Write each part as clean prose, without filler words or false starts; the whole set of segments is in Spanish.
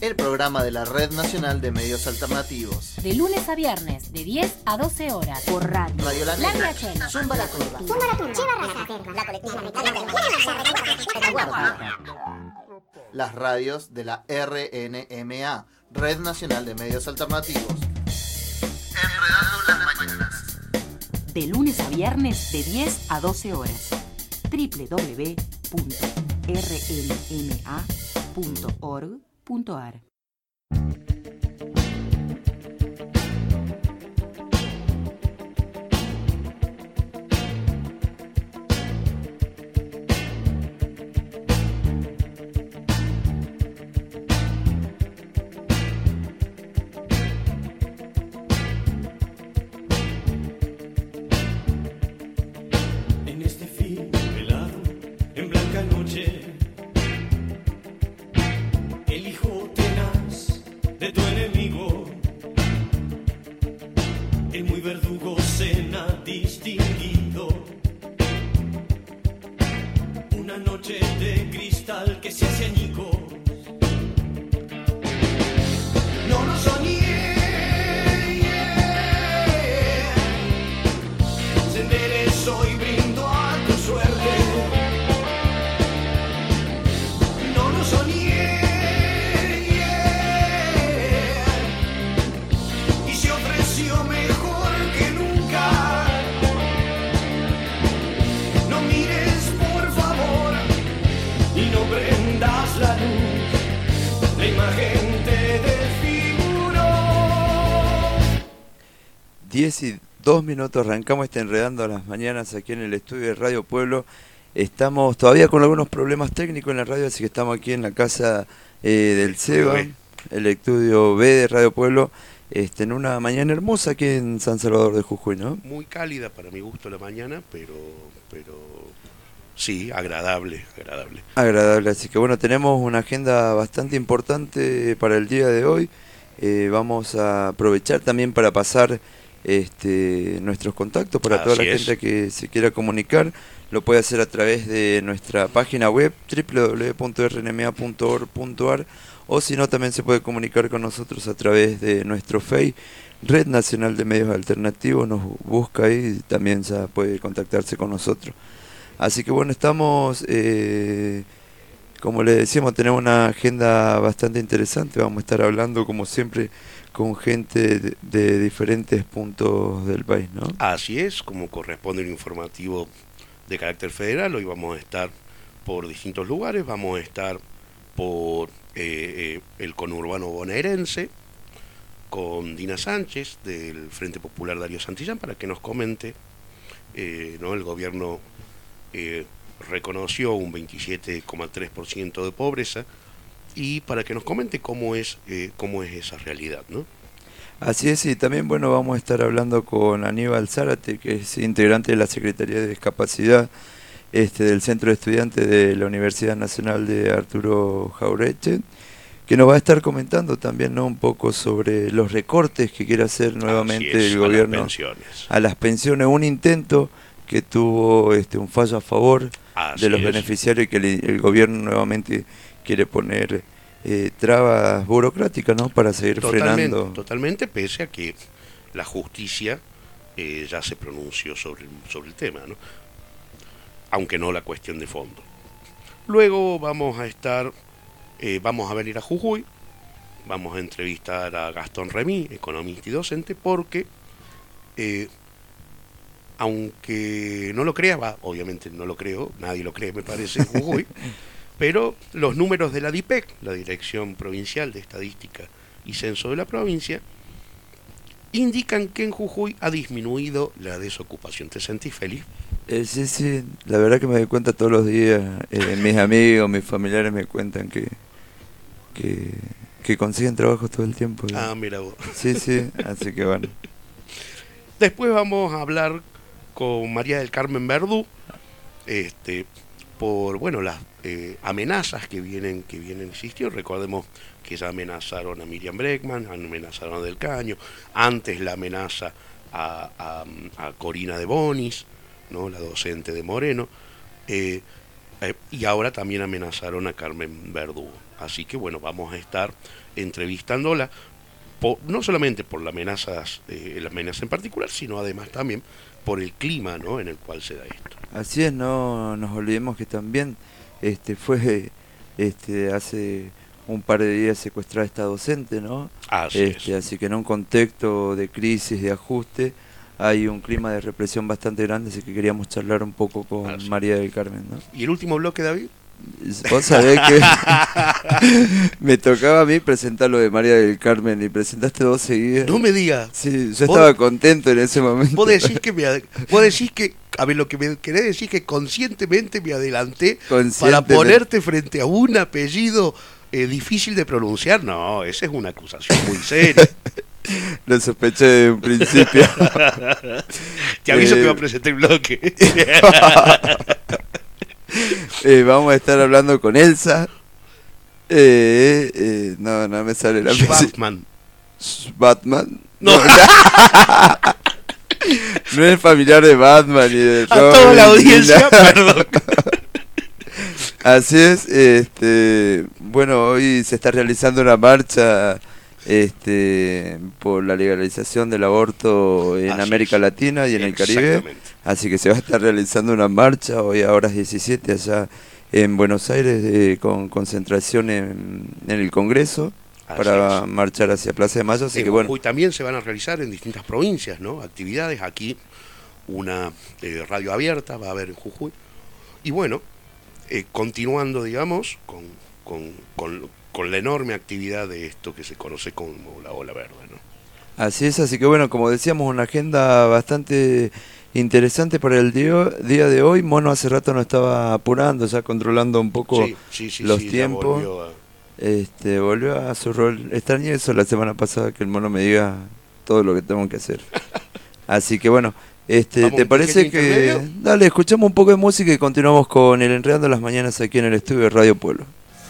el programa de la Red Nacional de Medios Alternativos. De lunes a viernes, de 10 a 12 horas. Por radio. Radio La Negra. La Chela. Zumba la Turba. Zumba la Turba. Chiva Raza. La colectiva. Las radios de la RNMA, Red Nacional de Medios Alternativos. Enredando las mañanas. De lunes a viernes, de 10 a 12 horas. www.rnma.org.ar. Y 2 minutos, arrancamos Enredando las Mañanas aquí en el estudio de Radio Pueblo. Estamos todavía con algunos problemas técnicos en la radio, así que estamos aquí en la casa del Seba, el estudio B de Radio Pueblo, en una mañana hermosa aquí en San Salvador de Jujuy, ¿no? Muy cálida para mi gusto la mañana, pero sí, agradable. Agradable, así que bueno, tenemos una agenda bastante importante para el día de hoy. Vamos a aprovechar también para pasar nuestros contactos para toda la gente que se quiera comunicar. Lo puede hacer a través de nuestra página web www.rnma.org.ar, o si no, también se puede comunicar con nosotros a través de nuestro Face, Red Nacional de Medios Alternativos. Nos busca ahí y también ya puede contactarse con nosotros. Así que bueno, estamos, como les decíamos, tenemos una agenda bastante interesante. Vamos a estar hablando, como siempre, con gente de diferentes puntos del país, ¿no? Así es, como corresponde un informativo de carácter federal. Hoy vamos a estar por distintos lugares. Vamos a estar por el conurbano bonaerense con Dina Sánchez del Frente Popular Darío Santillán para que nos comente, ¿no? El gobierno reconoció un 27,3% de pobreza, y para que nos comente cómo es esa realidad, ¿no? Así es, y también bueno, vamos a estar hablando con Aníbal Zárate, que es integrante de la Secretaría de Discapacidad del Centro de Estudiantes de la Universidad Nacional de Arturo Jauretche, que nos va a estar comentando también, ¿no?, un poco sobre los recortes que quiere hacer nuevamente el gobierno a las pensiones, un intento que tuvo un fallo a favor de los beneficiarios, y que el gobierno nuevamente quiere poner trabas burocráticas, ¿no?, para seguir frenando. Totalmente, pese a que la justicia ya se pronunció sobre el tema, ¿no?, aunque no la cuestión de fondo. Luego vamos a venir a Jujuy, vamos a entrevistar a Gastón Remí, economista y docente, porque aunque no lo crea, obviamente no lo creo, nadie lo cree, me parece, en Jujuy, pero los números de la DIPEC, la Dirección Provincial de Estadística y Censo de la provincia, indican que en Jujuy ha disminuido la desocupación. ¿Te sentís feliz? Sí, la verdad que me doy cuenta todos los días. Mis amigos, mis familiares me cuentan que consiguen trabajo todo el tiempo. Mira vos. Sí, así que bueno. Después vamos a hablar con María del Carmen Verdú, por las amenazas que vienen existiendo. Recordemos que ya amenazaron a Miriam Bregman, amenazaron a Del Caño, antes la amenaza a Corina de Bonis, ¿no?, la docente de Moreno, y ahora también amenazaron a Carmen Verdú. así que bueno, vamos a estar entrevistándola, no solamente por la amenaza en particular, sino además también por el clima, ¿no?, en el cual se da esto. Así es, no nos olvidemos que también fue hace un par de días secuestrada esta docente, ¿no? Así que en un contexto de crisis, de ajuste, hay un clima de represión bastante grande, así que queríamos charlar un poco con María del Carmen, ¿no? ¿Y el último bloque, David? Vos sabés que me tocaba a mí presentar lo de María del Carmen y presentaste dos seguidas. No me digas. Sí, yo estaba contento en ese momento. Vos decís que, a ver, lo que me querés decir que conscientemente me adelanté para ponerte frente a un apellido difícil de pronunciar. No, esa es una acusación muy seria. Lo sospeché de un principio. Te aviso que va a presentar el bloque. Vamos a estar hablando con Elsa. No me sale la Batman. Batman. No. No es familiar de Batman ni de a toda la audiencia, perdón. Así es. Bueno, hoy se está realizando una marcha por la legalización del aborto en América Latina y en el Caribe. Así que se va a estar realizando una marcha hoy a horas 17 allá en Buenos Aires, con concentración en el Congreso, para marchar hacia Plaza de Mayo. Así que bueno. Jujuy también se van a realizar en distintas provincias, ¿no?, actividades. Aquí una radio abierta va a haber en Jujuy. Y bueno, continuando, digamos, con la enorme actividad de esto que se conoce como la Ola Verde, ¿no? Así es, así que bueno, como decíamos, una agenda bastante interesante para el día de hoy. Mono hace rato nos estaba apurando, ya controlando un poco los tiempos. Volvió a su rol. Extrañé eso la semana pasada, que el Mono me diga todo lo que tengo que hacer. Así que bueno, ¿te parece que dale, escuchamos un poco de música y continuamos con el Enredando las Mañanas aquí en el estudio de Radio Pueblo?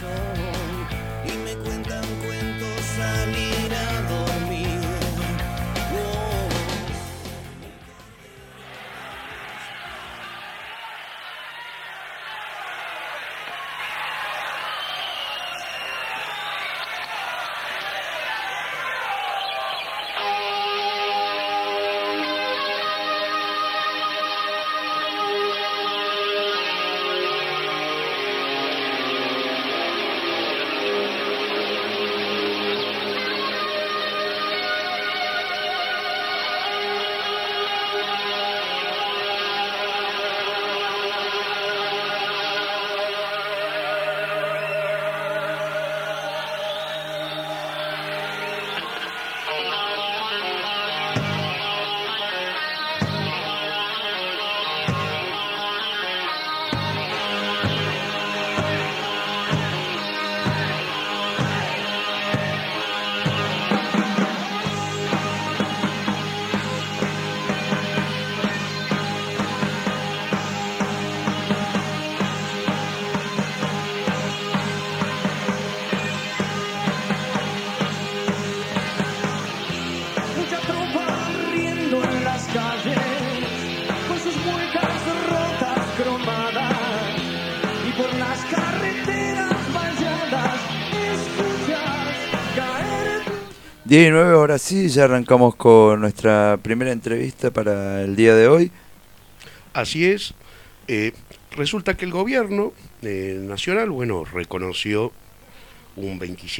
Por las carreteras valladas escuchas caer 10 y 9, ahora sí, ya arrancamos con nuestra primera entrevista para el día de hoy. Así es. Resulta que el gobierno nacional, bueno, reconoció un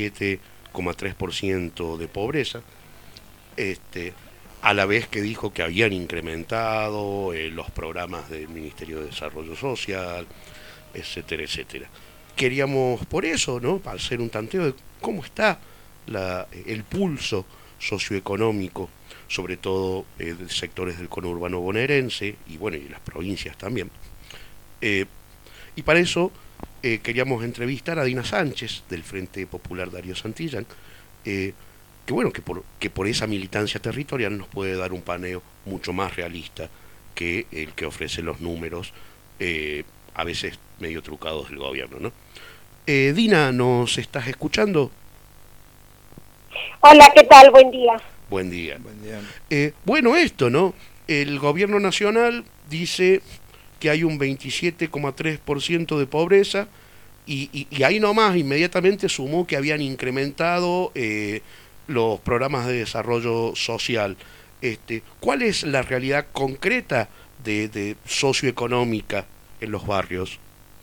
27,3% de pobreza, a la vez que dijo que habían incrementado los programas del Ministerio de Desarrollo Social, etcétera, etcétera. Queríamos por eso, ¿no?, para hacer un tanteo de cómo está el pulso socioeconómico, sobre todo de sectores del conurbano bonaerense y bueno, y las provincias también. Y para eso queríamos entrevistar a Dina Sánchez, del Frente Popular Darío Santillán, que bueno, que por esa militancia territorial nos puede dar un paneo mucho más realista que el que ofrece los números, a veces medio trucados del gobierno, ¿no? Dina, ¿nos estás escuchando? Hola, ¿qué tal? Buen día. Buen día. Buen día. Bueno, esto, ¿no? El gobierno nacional dice que hay un 27,3% de pobreza, y ahí nomás inmediatamente sumó que habían incrementado los programas de desarrollo social. ¿Cuál es la realidad concreta de socioeconómica en los barrios?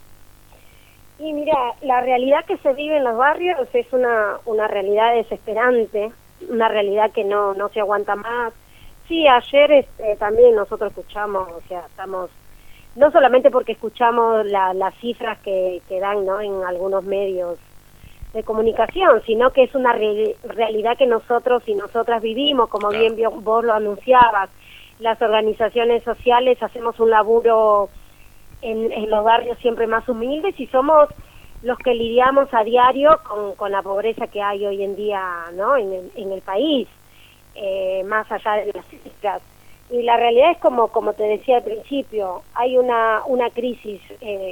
Y mira, la realidad que se vive en los barrios es una realidad desesperante, una realidad que no se aguanta más. Sí, ayer también nosotros escuchamos, o sea, estamos, no solamente porque escuchamos las cifras que dan, ¿no?, en algunos medios de comunicación, sino que es una realidad que nosotros y nosotras vivimos, como Claro. bien vos lo anunciabas. Las organizaciones sociales hacemos un laburo en los barrios siempre más humildes y somos los que lidiamos a diario con la pobreza que hay hoy en día, ¿no?, en el país, más allá de las cifras. Y la realidad es como te decía al principio, hay una crisis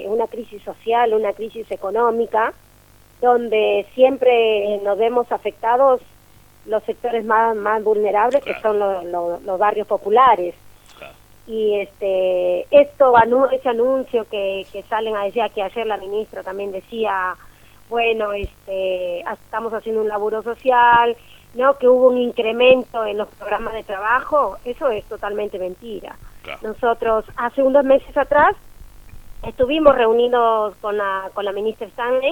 social, una crisis económica, donde siempre nos vemos afectados los sectores más vulnerables, Claro. que son los barrios populares. Claro. Y ese anuncio que salen a decir, que ayer la ministra también decía, bueno, estamos haciendo un laburo social, ¿no?, que hubo un incremento en los programas de trabajo, eso es totalmente mentira. Claro. Nosotros hace unos meses atrás estuvimos reunidos con la ministra Stanley,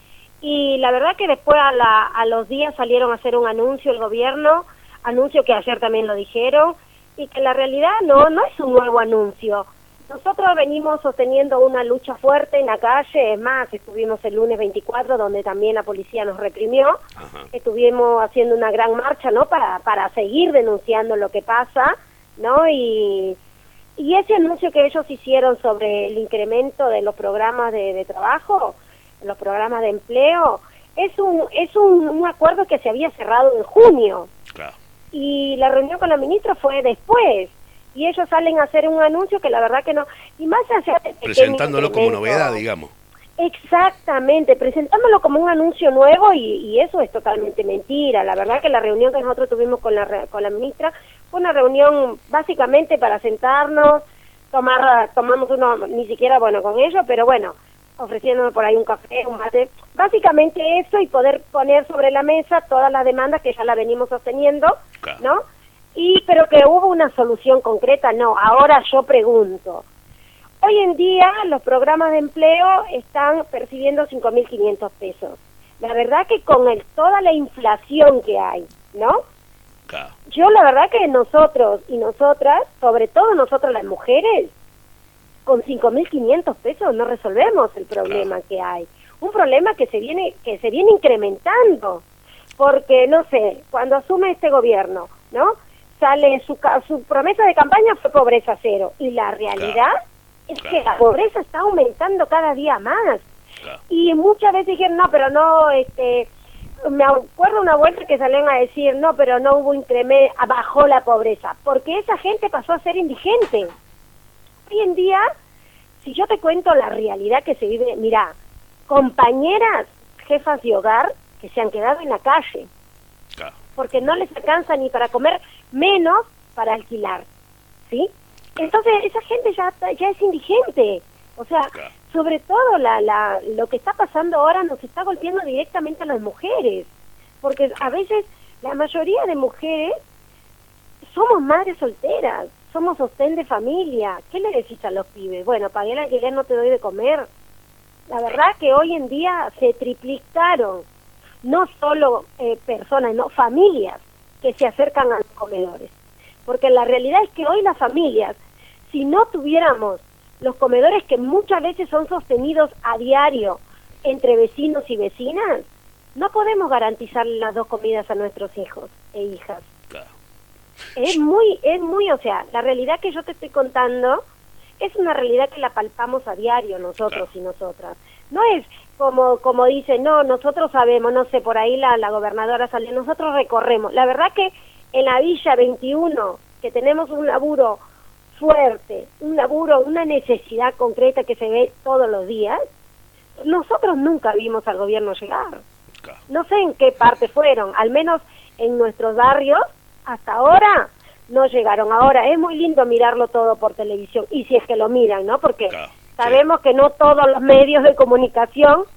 y la verdad que después a los días salieron a hacer un anuncio el gobierno, anuncio que ayer también lo dijeron, y que la realidad no es un nuevo anuncio. Nosotros venimos sosteniendo una lucha fuerte en la calle, es más, estuvimos el lunes 24, donde también la policía nos reprimió. Ajá. Estuvimos haciendo una gran marcha, ¿no?, para seguir denunciando lo que pasa, ¿no? Y ese anuncio que ellos hicieron sobre el incremento de los programas de trabajo, los programas de empleo, es un acuerdo que se había cerrado en junio. Claro. Y la reunión con la ministra fue después, y ellos salen a hacer un anuncio que la verdad que no, y más allá de Presentándolo como novedad, digamos. Exactamente, presentándolo como un anuncio nuevo, y eso es totalmente mentira. La verdad que la reunión que nosotros tuvimos con la ministra fue una reunión básicamente para sentarnos, tomamos uno, ni siquiera, bueno, con ellos, pero bueno, ofreciéndonos por ahí un café, un mate, básicamente eso, y poder poner sobre la mesa todas las demandas que ya la venimos sosteniendo, Claro. ¿no? Pero que hubo una solución concreta, no. Ahora yo pregunto, hoy en día los programas de empleo están percibiendo 5.500 pesos. La verdad que con toda la inflación que hay, ¿no? Claro. Yo la verdad que nosotros y nosotras, sobre todo nosotras las mujeres, con 5.500 pesos no resolvemos el problema que hay. Un problema que se viene incrementando, porque, no sé, cuando asume este gobierno, ¿no?, sale su promesa de campaña fue pobreza cero, y la realidad es que la pobreza está aumentando cada día más. Claro. Y muchas veces dijeron, no, pero no, me acuerdo una vuelta que salieron a decir, no, pero no hubo incremento, bajó la pobreza, porque esa gente pasó a ser indigente. Hoy en día, si yo te cuento la realidad que se vive, mira, compañeras, jefas de hogar que se han quedado en la calle, Claro. porque no les alcanza ni para comer, menos para alquilar, ¿sí? Entonces esa gente ya es indigente. O sea, Claro. sobre todo lo que está pasando ahora nos está golpeando directamente a las mujeres, porque a veces la mayoría de mujeres somos madres solteras, somos sostén de familia. ¿Qué le decís a los pibes? Bueno, pagué el alquiler, no te doy de comer. La verdad que hoy en día se triplicaron, no solo personas, no, familias que se acercan a los comedores. Porque la realidad es que hoy las familias, si no tuviéramos los comedores que muchas veces son sostenidos a diario entre vecinos y vecinas, no podemos garantizar las 2 comidas a nuestros hijos e hijas. Claro. Es muy, o sea, la realidad que yo te estoy contando es una realidad que la palpamos a diario nosotros y nosotras. No es como dicen, no, nosotros sabemos, no sé, por ahí la gobernadora salió, nosotros recorremos. La verdad que en la Villa 21, que tenemos un laburo fuerte, una necesidad concreta que se ve todos los días, nosotros nunca vimos al gobierno llegar. Claro. No sé en qué parte fueron, al menos en nuestros barrios, hasta ahora no llegaron. Ahora, es muy lindo mirarlo todo por televisión, y si es que lo miran, ¿no? Porque Claro, sabemos que no todos los medios de comunicación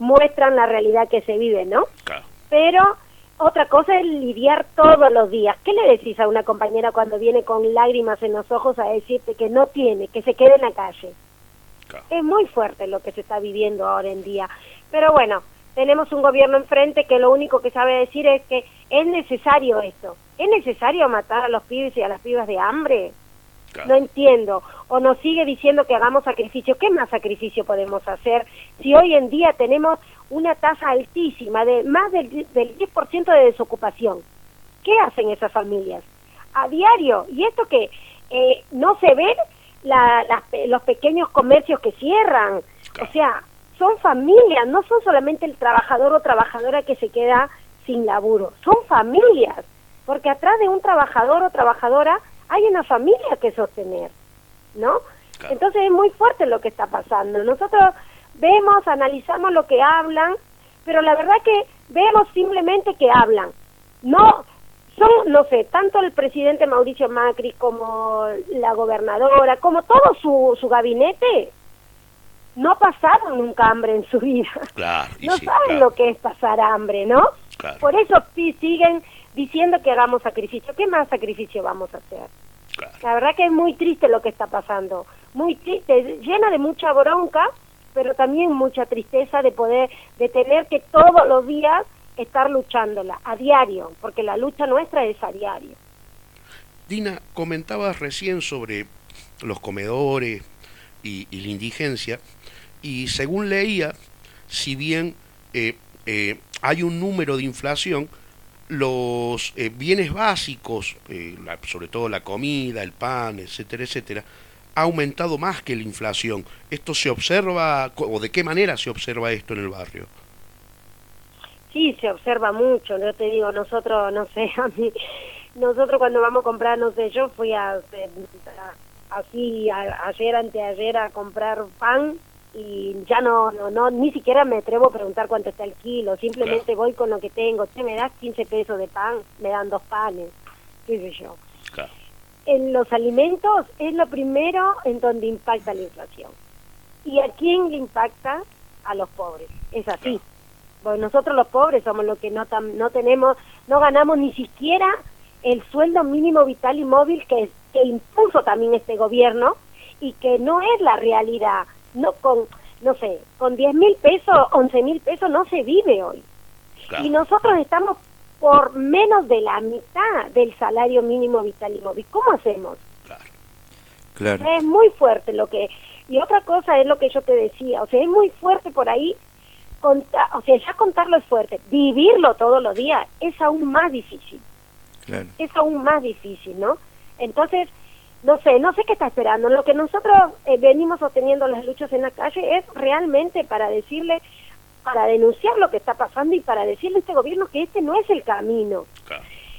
muestran la realidad que se vive, ¿no? Claro. Pero otra cosa es lidiar todos los días. ¿Qué le decís a una compañera cuando viene con lágrimas en los ojos a decirte que no tiene, que se quede en la calle? Claro. Es muy fuerte lo que se está viviendo ahora en día. Pero bueno, tenemos un gobierno enfrente que lo único que sabe decir es que es necesario esto. ¿Es necesario matar a los pibes y a las pibas de hambre? Claro. No entiendo. O nos sigue diciendo que hagamos sacrificio. ¿Qué más sacrificio podemos hacer si hoy en día tenemos una tasa altísima de más del 10% de desocupación? ¿Qué hacen esas familias? A diario. Y esto que no se ven los pequeños comercios que cierran. Claro. O sea, son familias, no son solamente el trabajador o trabajadora que se queda sin laburo. Son familias. Porque atrás de un trabajador o trabajadora hay una familia que sostener, ¿no? Claro. Entonces es muy fuerte lo que está pasando. Nosotros vemos, analizamos lo que hablan, pero la verdad que vemos simplemente que hablan. No sé, tanto el presidente Mauricio Macri como la gobernadora, como todo su gabinete, no pasaron nunca hambre en su vida. Claro, y No sí, saben claro. lo que es pasar hambre, ¿no? Claro. Por eso siguen diciendo que hagamos sacrificio. ¿Qué más sacrificio vamos a hacer? Claro. La verdad que es muy triste lo que está pasando, muy triste, llena de mucha bronca, pero también mucha tristeza de tener que todos los días estar luchándola, a diario, porque la lucha nuestra es a diario. Dina, comentabas recién sobre los comedores y la indigencia, y según leía, si bien hay un número de inflación, los bienes básicos, sobre todo la comida, el pan, etcétera, etcétera, ha aumentado más que la inflación. ¿Esto se observa, o de qué manera se observa esto en el barrio? Sí, se observa mucho, yo te digo, nosotros, no sé, nosotros cuando vamos a comprar, no sé, yo fui ayer, anteayer a comprar pan, y ya no, ni siquiera me atrevo a preguntar cuánto está el kilo, simplemente Claro. voy con lo que tengo. Me das 15 pesos de pan, me dan 2 panes, qué sé yo. Claro. En los alimentos es lo primero en donde impacta la inflación. ¿Y a quién le impacta? A los pobres, es así. Claro. Porque nosotros los pobres somos los que no tenemos, no ganamos ni siquiera el sueldo mínimo vital y móvil que impuso también este gobierno, y que no es la realidad. Con 10.000 pesos, 11.000 pesos no se vive hoy. Claro. Y nosotros estamos por menos de la mitad del salario mínimo vital y móvil. ¿Cómo hacemos? Claro. Claro. Es muy fuerte lo que... Y otra cosa es lo que yo te decía, o sea, es muy fuerte por ahí, ya contarlo es fuerte, vivirlo todos los días es aún más difícil. Claro. Es aún más difícil, ¿no? Entonces, no sé qué está esperando. Lo que nosotros venimos sosteniendo las luchas en la calle es realmente para denunciar lo que está pasando y para decirle a este gobierno que este no es el camino. Claro.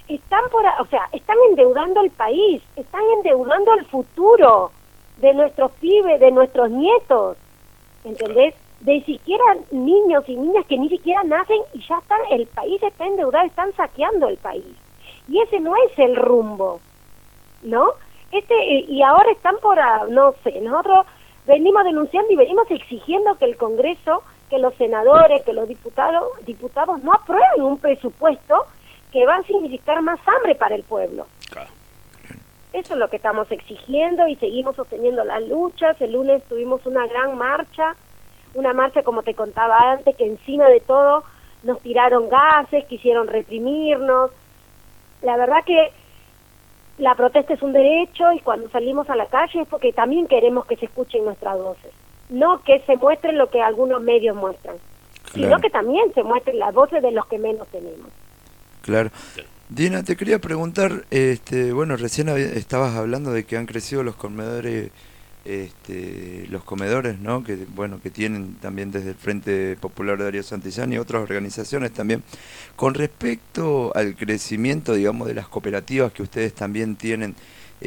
Están endeudando el país, están endeudando el futuro de nuestros pibes, de nuestros nietos, ¿entendés? De siquiera niños y niñas que ni siquiera nacen y ya el país está endeudado, están saqueando el país. Y ese no es el rumbo, ¿no? Y ahora están nosotros venimos denunciando y venimos exigiendo que el Congreso, que los senadores, que los diputados no aprueben un presupuesto que va a significar más hambre para el pueblo. Claro. Eso es lo que estamos exigiendo y seguimos sosteniendo las luchas. El lunes tuvimos una gran marcha, como te contaba antes, que encima de todo nos tiraron gases, quisieron reprimirnos. La verdad que la protesta es un derecho, y cuando salimos a la calle es porque también queremos que se escuchen nuestras voces, no que se muestren lo que algunos medios muestran, sino Claro. que también se muestren las voces de los que menos tenemos. Claro. Dina, te quería preguntar, bueno, recién estabas hablando de que han crecido los comedores, ¿no? Que tienen también desde el Frente Popular de Darío Santillán y otras organizaciones también. Con respecto al crecimiento, digamos, de las cooperativas que ustedes también tienen,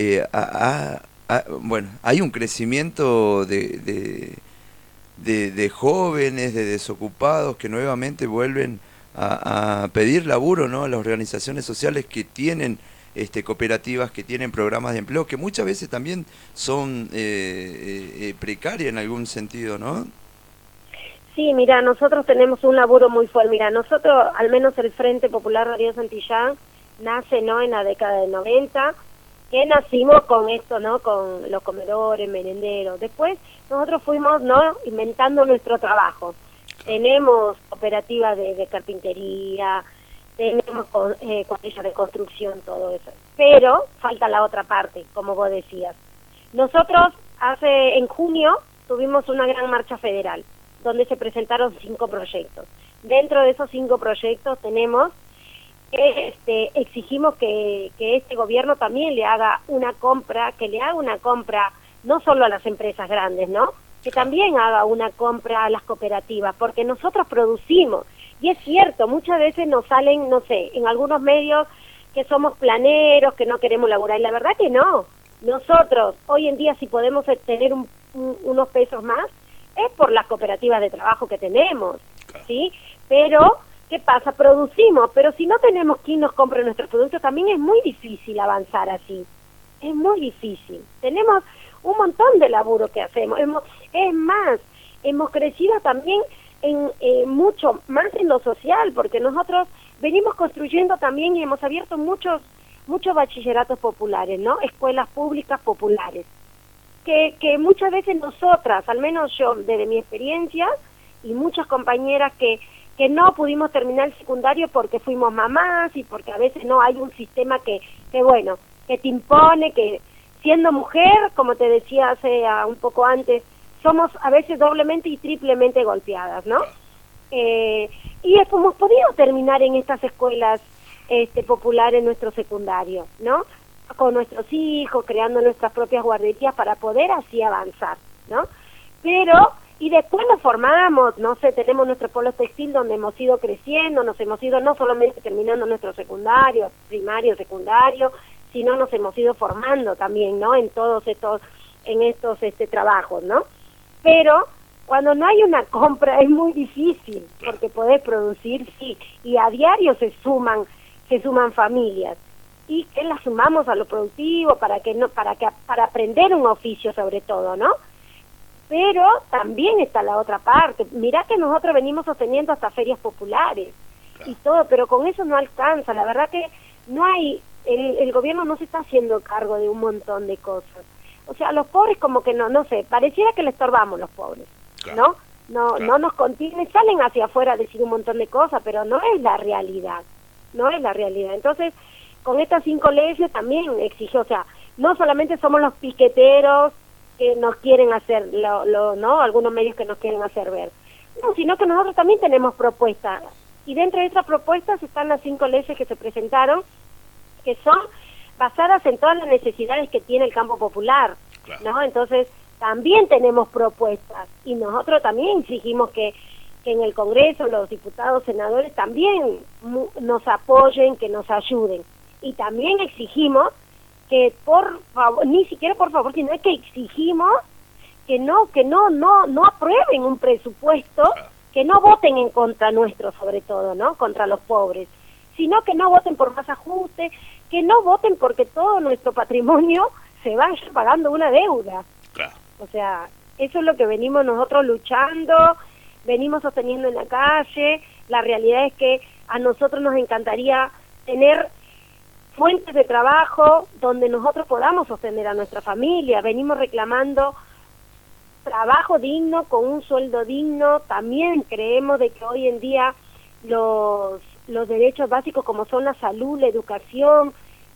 bueno, hay un crecimiento de jóvenes, de desocupados que nuevamente vuelven a pedir laburo, ¿no? A las organizaciones sociales que tienen cooperativas, que tienen programas de empleo, que muchas veces también son precarias en algún sentido, ¿no? Sí, mira, nosotros tenemos un laburo muy fuerte. Mira, nosotros, al menos el Frente Popular Radio Santillán, nace, ¿no?, en la década del 90, que nacimos con esto, ¿no?, con los comedores, merenderos. Después nosotros fuimos, ¿no?, inventando nuestro trabajo. Tenemos cooperativas de carpintería, tenemos cuadrillas de construcción, todo eso. Pero falta la otra parte, como vos decías. Nosotros en junio tuvimos una gran marcha federal, donde se presentaron 5 proyectos. Dentro de esos 5 proyectos tenemos exigimos que este gobierno también le haga una compra, no solo a las empresas grandes, ¿no?, que también haga una compra a las cooperativas, porque nosotros producimos, y es cierto, muchas veces nos salen, no sé, en algunos medios que somos planeros, que no queremos laburar, y la verdad que no. Nosotros, hoy en día, si podemos tener unos pesos más, es por las cooperativas de trabajo que tenemos, ¿sí? Pero, ¿qué pasa? Producimos, pero si no tenemos quien nos compre nuestros productos, también es muy difícil avanzar así. Es muy difícil. Tenemos un montón de laburo que hacemos. Es más, hemos crecido también en mucho más en lo social, porque nosotros venimos construyendo también y hemos abierto muchos bachilleratos populares, ¿no? Escuelas públicas populares. Que muchas veces nosotras, al menos yo, desde mi experiencia, y muchas compañeras que no pudimos terminar el secundario porque fuimos mamás y porque a veces no hay un sistema que te impone, que siendo mujer, como te decía un poco antes, somos a veces doblemente y triplemente golpeadas, ¿no? Y hemos podido terminar en estas escuelas populares nuestro secundario, ¿no?, con nuestros hijos, creando nuestras propias guarderías para poder así avanzar, ¿no? Pero, y después nos formamos, no sé, tenemos nuestro polo textil donde hemos ido creciendo, nos hemos ido no solamente terminando nuestro secundario, primario, secundario, sino nos hemos ido formando también, ¿no?, en todos estos trabajos, ¿no? Pero cuando no hay una compra es muy difícil, porque podés producir, sí, y a diario se suman familias, y que las sumamos a lo productivo para aprender un oficio sobre todo, ¿no? Pero también está la otra parte. Mirá que nosotros venimos sosteniendo hasta ferias populares y todo, pero con eso no alcanza. La verdad que no hay, el gobierno no se está haciendo cargo de un montón de cosas. O sea, los pobres como que no sé, pareciera que le estorbamos los pobres, ¿no? No nos contienen, salen hacia afuera a decir un montón de cosas, pero no es la realidad, Entonces, con estas 5 leyes también exige, o sea, no solamente somos los piqueteros que nos quieren hacer, ¿no?, algunos medios que nos quieren hacer ver, no, sino que nosotros también tenemos propuestas, y dentro de esas propuestas están las 5 leyes que se presentaron, que son basadas en todas las necesidades que tiene el campo popular, ¿no? Entonces, también tenemos propuestas, y nosotros también exigimos que en el Congreso los diputados, senadores también nos apoyen, que nos ayuden. Y también exigimos que por favor, ni siquiera por favor, sino que exigimos que no aprueben un presupuesto, que no voten en contra nuestro, sobre todo, ¿no?, contra los pobres, sino que no voten por más ajuste, que no voten porque todo nuestro patrimonio se vaya pagando una deuda. O sea, eso es lo que venimos nosotros luchando, venimos sosteniendo en la calle. La realidad es que a nosotros nos encantaría tener fuentes de trabajo donde nosotros podamos sostener a nuestra familia. Venimos reclamando trabajo digno, con un sueldo digno. También creemos de que hoy en día los derechos básicos como son la salud, la educación,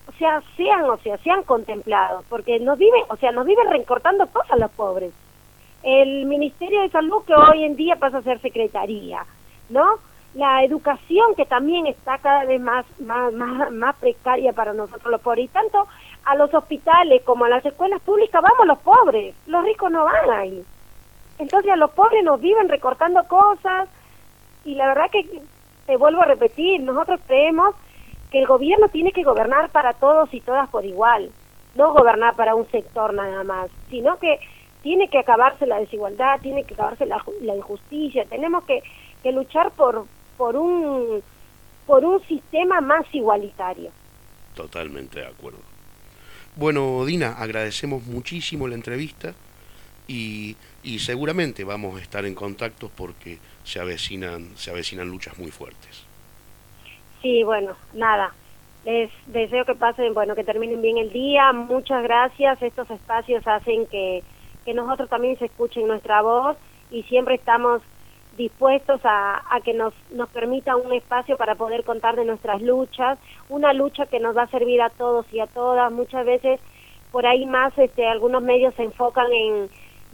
sean contemplados, porque nos viven recortando cosas los pobres. El Ministerio de Salud, que hoy en día pasa a ser secretaría, ¿no? La educación, que también está cada vez más precaria para nosotros los pobres, y tanto a los hospitales como a las escuelas públicas vamos los pobres, los ricos no van ahí. Entonces a los pobres nos viven recortando cosas, y la verdad que, te vuelvo a repetir, nosotros creemos que el gobierno tiene que gobernar para todos y todas por igual, no gobernar para un sector nada más, sino que tiene que acabarse la desigualdad, tiene que acabarse la injusticia, tenemos que luchar por un sistema más igualitario. Totalmente de acuerdo. Bueno, Dina, agradecemos muchísimo la entrevista y seguramente vamos a estar en contacto porque se avecinan luchas muy fuertes. Sí, bueno, nada. Les deseo que pasen, bueno, que terminen bien el día. Muchas gracias. Estos espacios hacen que nosotros también se escuchen nuestra voz y siempre estamos dispuestos a que nos permita un espacio para poder contar de nuestras luchas, una lucha que nos va a servir a todos y a todas. Muchas veces por ahí más algunos medios se enfocan en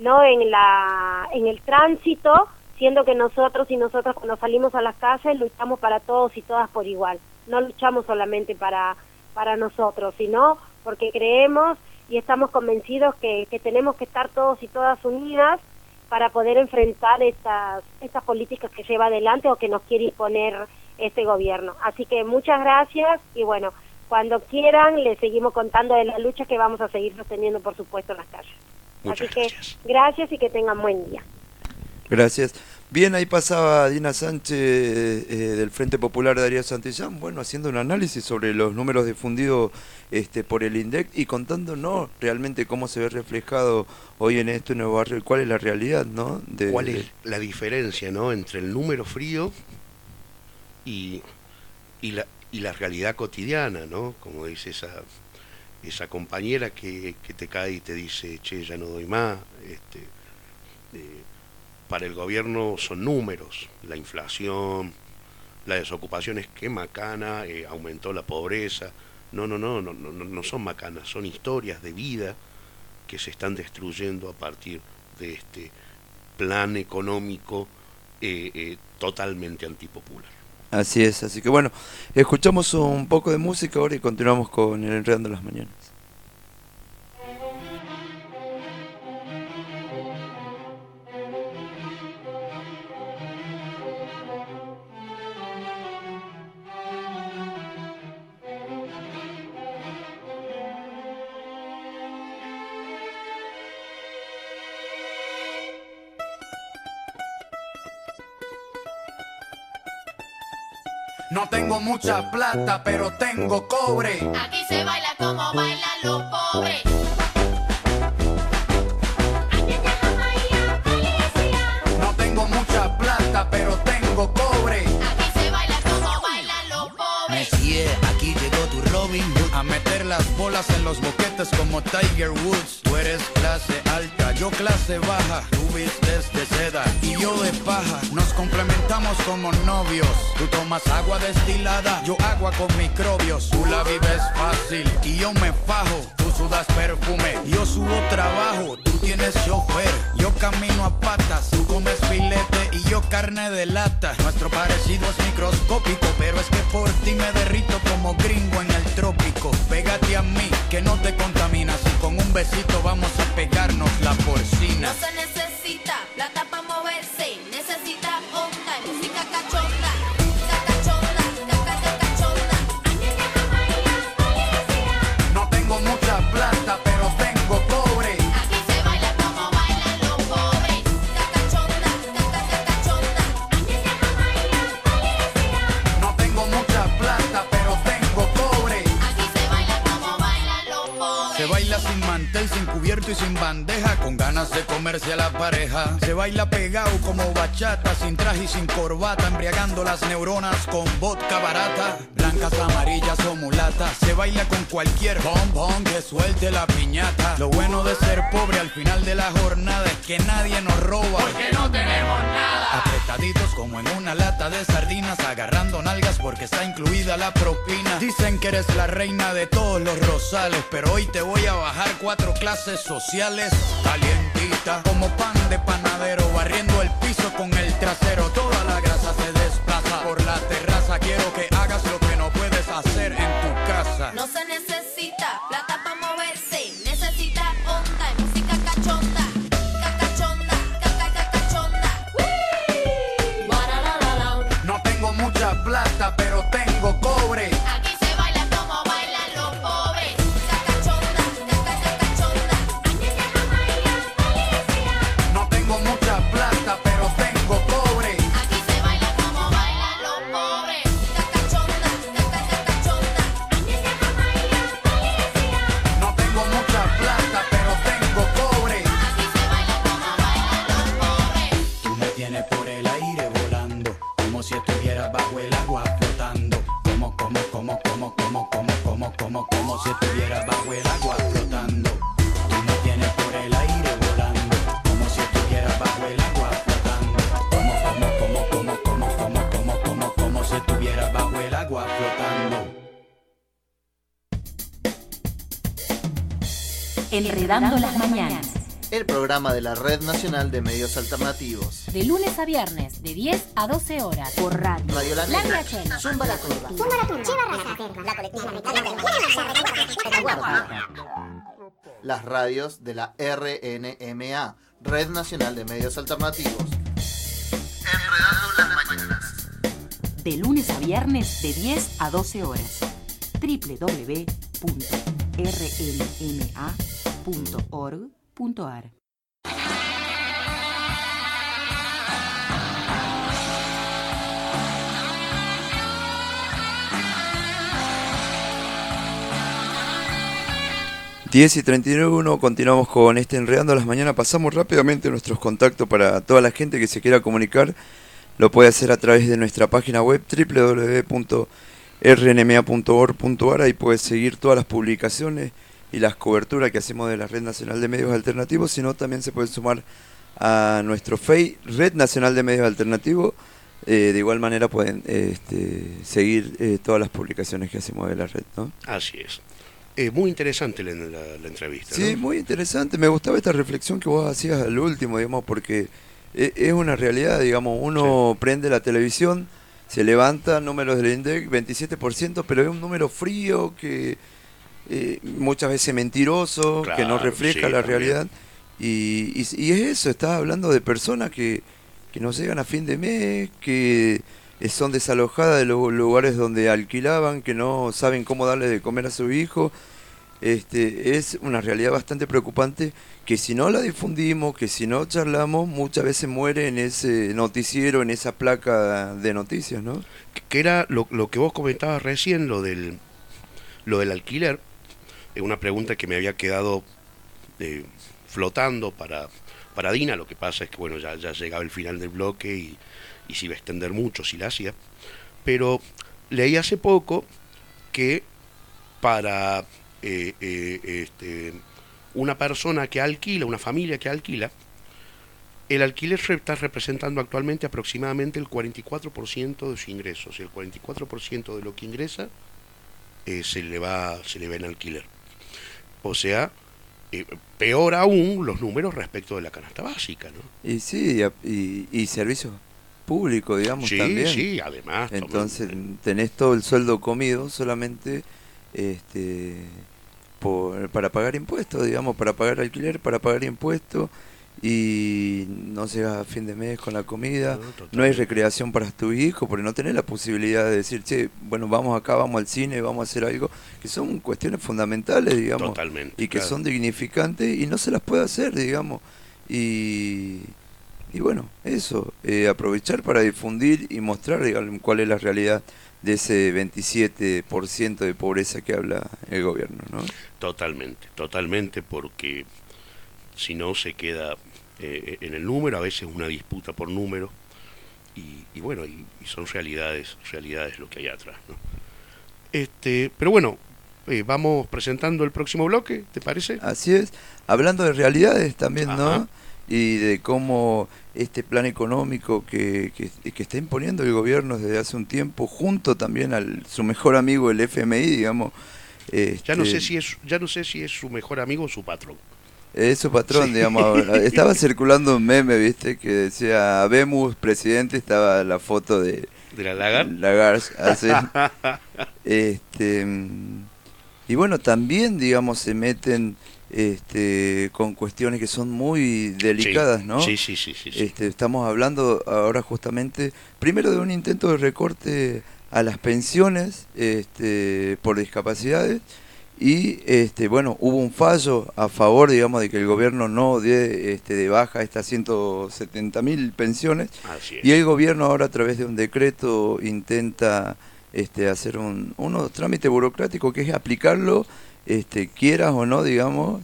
el tránsito, siendo que nosotros y nosotras cuando salimos a las calles luchamos para todos y todas por igual. No luchamos solamente para nosotros, sino porque creemos y estamos convencidos que tenemos que estar todos y todas unidas para poder enfrentar estas políticas que lleva adelante o que nos quiere imponer este gobierno. Así que muchas gracias y bueno, cuando quieran les seguimos contando de la lucha que vamos a seguir sosteniendo, por supuesto, en las calles. Muchas Así gracias. que gracias y que tengan buen día. Gracias. Bien, ahí pasaba Dina Sánchez del Frente Popular de Darío Santillán, bueno, haciendo un análisis sobre los números difundidos por el INDEC y contándonos realmente cómo se ve reflejado hoy en este nuevo barrio, cuál es la realidad, ¿no? ¿Cuál es la diferencia, ¿no?, entre el número frío y la realidad cotidiana, ¿no? Como dice esa compañera que te cae y te dice, che, ya no doy más. Para el gobierno son números, la inflación, la desocupación es que macana, aumentó la pobreza. No son macanas, son historias de vida que se están destruyendo a partir de este plan económico totalmente antipopular. Así es, así que bueno, escuchamos un poco de música ahora y continuamos con el Enredando las Mañanas. No tengo mucha plata, pero tengo cobre. Aquí se baila como bailan los pobres. No tengo mucha plata, pero tengo cobre. Aquí se baila como bailan los pobres. Messier, aquí llegó tu Robin Hood a meter las bolas en los boquetes como Tiger Woods. Tú eres clase alta, yo clase baja. Tú vistes de seda y yo de paja. Nos complementamos como novios. Tú tomas agua destilada, yo agua con microbios. Tú la vives fácil y yo me fajo. Tú sudas perfume, yo subo trabajo. Tú tienes chofer, yo camino a patas. Tú comes filete y yo carne de lata. Nuestro parecido es microscópico, pero es que por ti me derrito como gringo en el trópico. Pégate a mí, que no te contaminas. Y con un besito vamos a pegarnos la porcina. No se necesita plata para moverse, necesita onda y música cachonda. No tengo mucha plata, pero tengo cobre. Aquí se baila como bailan los pobres. Cachonda, cachonda. No tengo mucha plata, pero tengo cobre. Aquí se baila como bailan los pobres. Se baila sin mantel, sin cubierto y sin bandeja, con ganas de comerse a la pareja. Se baila pegado como bachata, sin traje y sin corbata, embriagando las neuronas con vodka barata. Blancas, amarillas o mulatas. Se baila con cualquier bombón que suelte la piñata. Lo bueno de ser pobre al final de la jornada es que nadie nos roba, porque no tenemos nada. Apretaditos como en una lata de sardinas, agarrando nalgas porque está incluida la propina. Dicen que eres la reina de todos los rosales, pero hoy te voy a bajar 4 clases sociales. Calientita como pan de panadero, barriendo el piso con el trasero. Toda la grasa se desplaza por la terraza. Quiero que hagas lo que no puedes hacer en tu casa. No se necesita plata para moverse, necesita onda y música cachonda. Cachonda, cachonda. No tengo mucha plata, pero tengo cobre. Aquí se baila como bailan los pobres. Cachonda, cachonda. No tengo mucha plata, pero tengo cobre. Aquí se baila como agua flotando. Enredando las mañanas. El programa de la Red Nacional de Medios Alternativos. De lunes a viernes, de 10 a 12 horas. Por radio. Radio La La Negra. Negra. Zumba la Turba. Zumba la turba. Chiva Raza. La colectiva. Las radios de la RNMA, Red Nacional de Medios Alternativos. Enredando las mañanas. De lunes a viernes, de 10 a 12 horas. www.rnma.org.ar. Diez y 31, continuamos con este Enredando las Mañanas. Pasamos rápidamente nuestros contactos para toda la gente que se quiera comunicar. Lo puede hacer a través de nuestra página web www.rnma.org.ar. Ahí puede seguir todas las publicaciones y las coberturas que hacemos de la Red Nacional de Medios Alternativos. Si no, también se puede sumar a nuestro FEI, Red Nacional de Medios Alternativos. De igual manera pueden seguir todas las publicaciones que hacemos de la red, ¿no? Así es. Muy interesante la entrevista, Sí, ¿no? muy interesante. Me gustaba esta reflexión que vos hacías al último, digamos, porque es una realidad, digamos. Uno prende la televisión, se levanta, números del INDEC, 27%, pero es un número frío que muchas veces mentiroso, Claro, que no refleja sí, la también. realidad. Y es eso, estás hablando de personas que no llegan a fin de mes, que son desalojadas de los lugares donde alquilaban, que no saben cómo darle de comer a su hijo. Es una realidad bastante preocupante que si no la difundimos, que si no charlamos, muchas veces muere en ese noticiero, en esa placa de noticias, ¿no? Que era lo que vos comentabas recién, lo del alquiler. Una pregunta que me había quedado flotando para Dina. Lo que pasa es que bueno, ya llegaba el final del bloque y se iba a extender mucho si la hacía. Pero leí hace poco que para una persona que alquila, una familia que alquila, el alquiler está representando actualmente aproximadamente el 44% de sus ingresos. El 44% de lo que ingresa se le va en alquiler. O sea, peor aún los números respecto de la canasta básica, ¿no? Y sí, y servicios públicos, digamos, Sí, también. sí, además. Entonces tenés todo el sueldo comido solamente para pagar impuestos, digamos, para pagar alquiler, para pagar impuestos, y no llegas a fin de mes con la comida, no hay recreación para tu hijo, porque no tenés la posibilidad de decir, che, bueno, vamos acá, vamos al cine, vamos a hacer algo, que son cuestiones fundamentales, digamos, Totalmente, y que claro. son dignificantes y no se las puede hacer, digamos, y bueno, eso, aprovechar para difundir y mostrar, digamos, cuál es la realidad de ese 27% de pobreza que habla el gobierno, ¿no? Totalmente, porque si no se queda en el número, a veces una disputa por número, y bueno, y son realidades lo que hay atrás, ¿no? Pero bueno, vamos presentando el próximo bloque, ¿te parece? Así es, hablando de realidades también, ¿no? Ajá. Y de cómo este plan económico que está imponiendo el gobierno desde hace un tiempo, junto también a su mejor amigo, el FMI, digamos. Ya no sé si es su mejor amigo o su patrón. Es su patrón, Sí. digamos. Ahora. Estaba circulando un meme, ¿viste? Que decía, habemos presidente, estaba la foto de ¿De la Lagarde? Lagarde, así. Y bueno, también, digamos, se meten con cuestiones que son muy delicadas, Sí, ¿no? sí. Estamos hablando ahora justamente, primero de un intento de recorte a las pensiones por discapacidades, y bueno, hubo un fallo a favor, digamos, de que el gobierno no dé de baja estas 170.000 pensiones. Así es. Y el gobierno ahora, a través de un decreto, intenta hacer unos trámite burocrático, que es aplicarlo, quieras o no, digamos.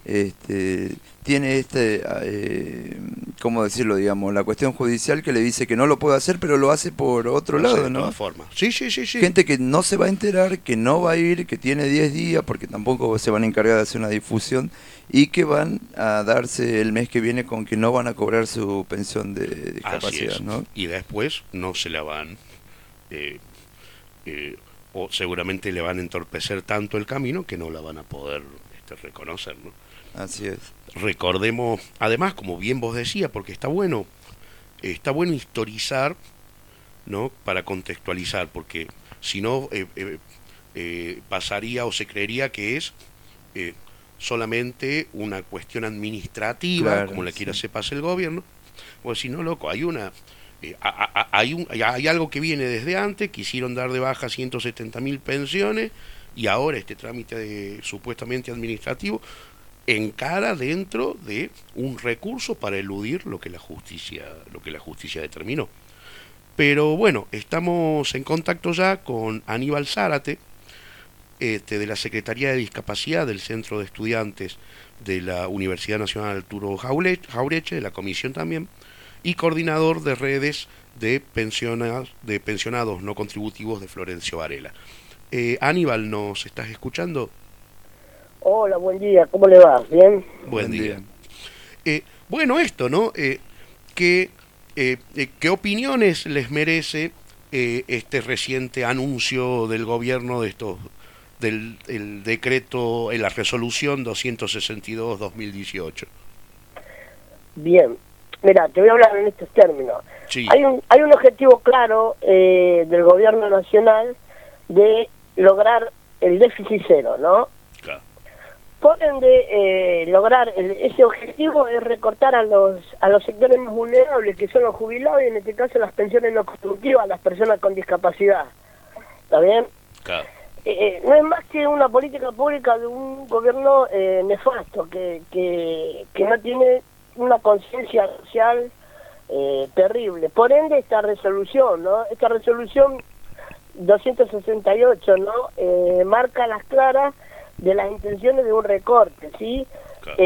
Tiene ¿cómo decirlo? Digamos, la cuestión judicial que le dice que no lo puede hacer, pero lo hace por otro lado, De ¿no? todas formas. Sí. Gente que no se va a enterar, que no va a ir, que tiene 10 días, porque tampoco se van a encargar de hacer una difusión, y que van a darse el mes que viene con que no van a cobrar su pensión de Así discapacidad, es. ¿no? Y después no se la van o seguramente le van a entorpecer tanto el camino que no la van a poder reconocer, ¿no? Así es. Recordemos, además, como bien vos decías, porque está bueno historizar, ¿no? Para contextualizar, porque si no pasaría o se creería que es solamente una cuestión administrativa, Claro, como le sí. quiera se pase el gobierno. Pues si no, loco, hay algo que viene desde antes, quisieron dar de baja 170.000 pensiones y ahora este trámite supuestamente administrativo encara dentro de un recurso para eludir lo que la justicia determinó. Pero bueno, estamos en contacto ya con Aníbal Zárate, de la Secretaría de Discapacidad del Centro de Estudiantes de la Universidad Nacional Arturo Jauretche, de la comisión también, y coordinador de redes de pensionados no contributivos de Florencio Varela. Aníbal, ¿nos estás escuchando? Hola, buen día, ¿cómo le va? ¿Bien? Buen día. Bueno, esto, ¿no? ¿Qué opiniones les merece este reciente anuncio del gobierno de el decreto, en la resolución 262-2018? Bien, mira, te voy a hablar en estos términos. Sí. Hay un objetivo claro del gobierno nacional de lograr el déficit cero, ¿no? Claro. Por ende, lograr ese objetivo es recortar a los sectores más vulnerables, que son los jubilados y en este caso las pensiones no contributivas a las personas con discapacidad. ¿Está bien? Claro. No es más que una política pública de un gobierno nefasto, que no tiene una conciencia social terrible. Por ende, esta resolución, ¿no? Esta resolución 268, ¿no? Marca las claras de las intenciones de un recorte, ¿sí? Claro.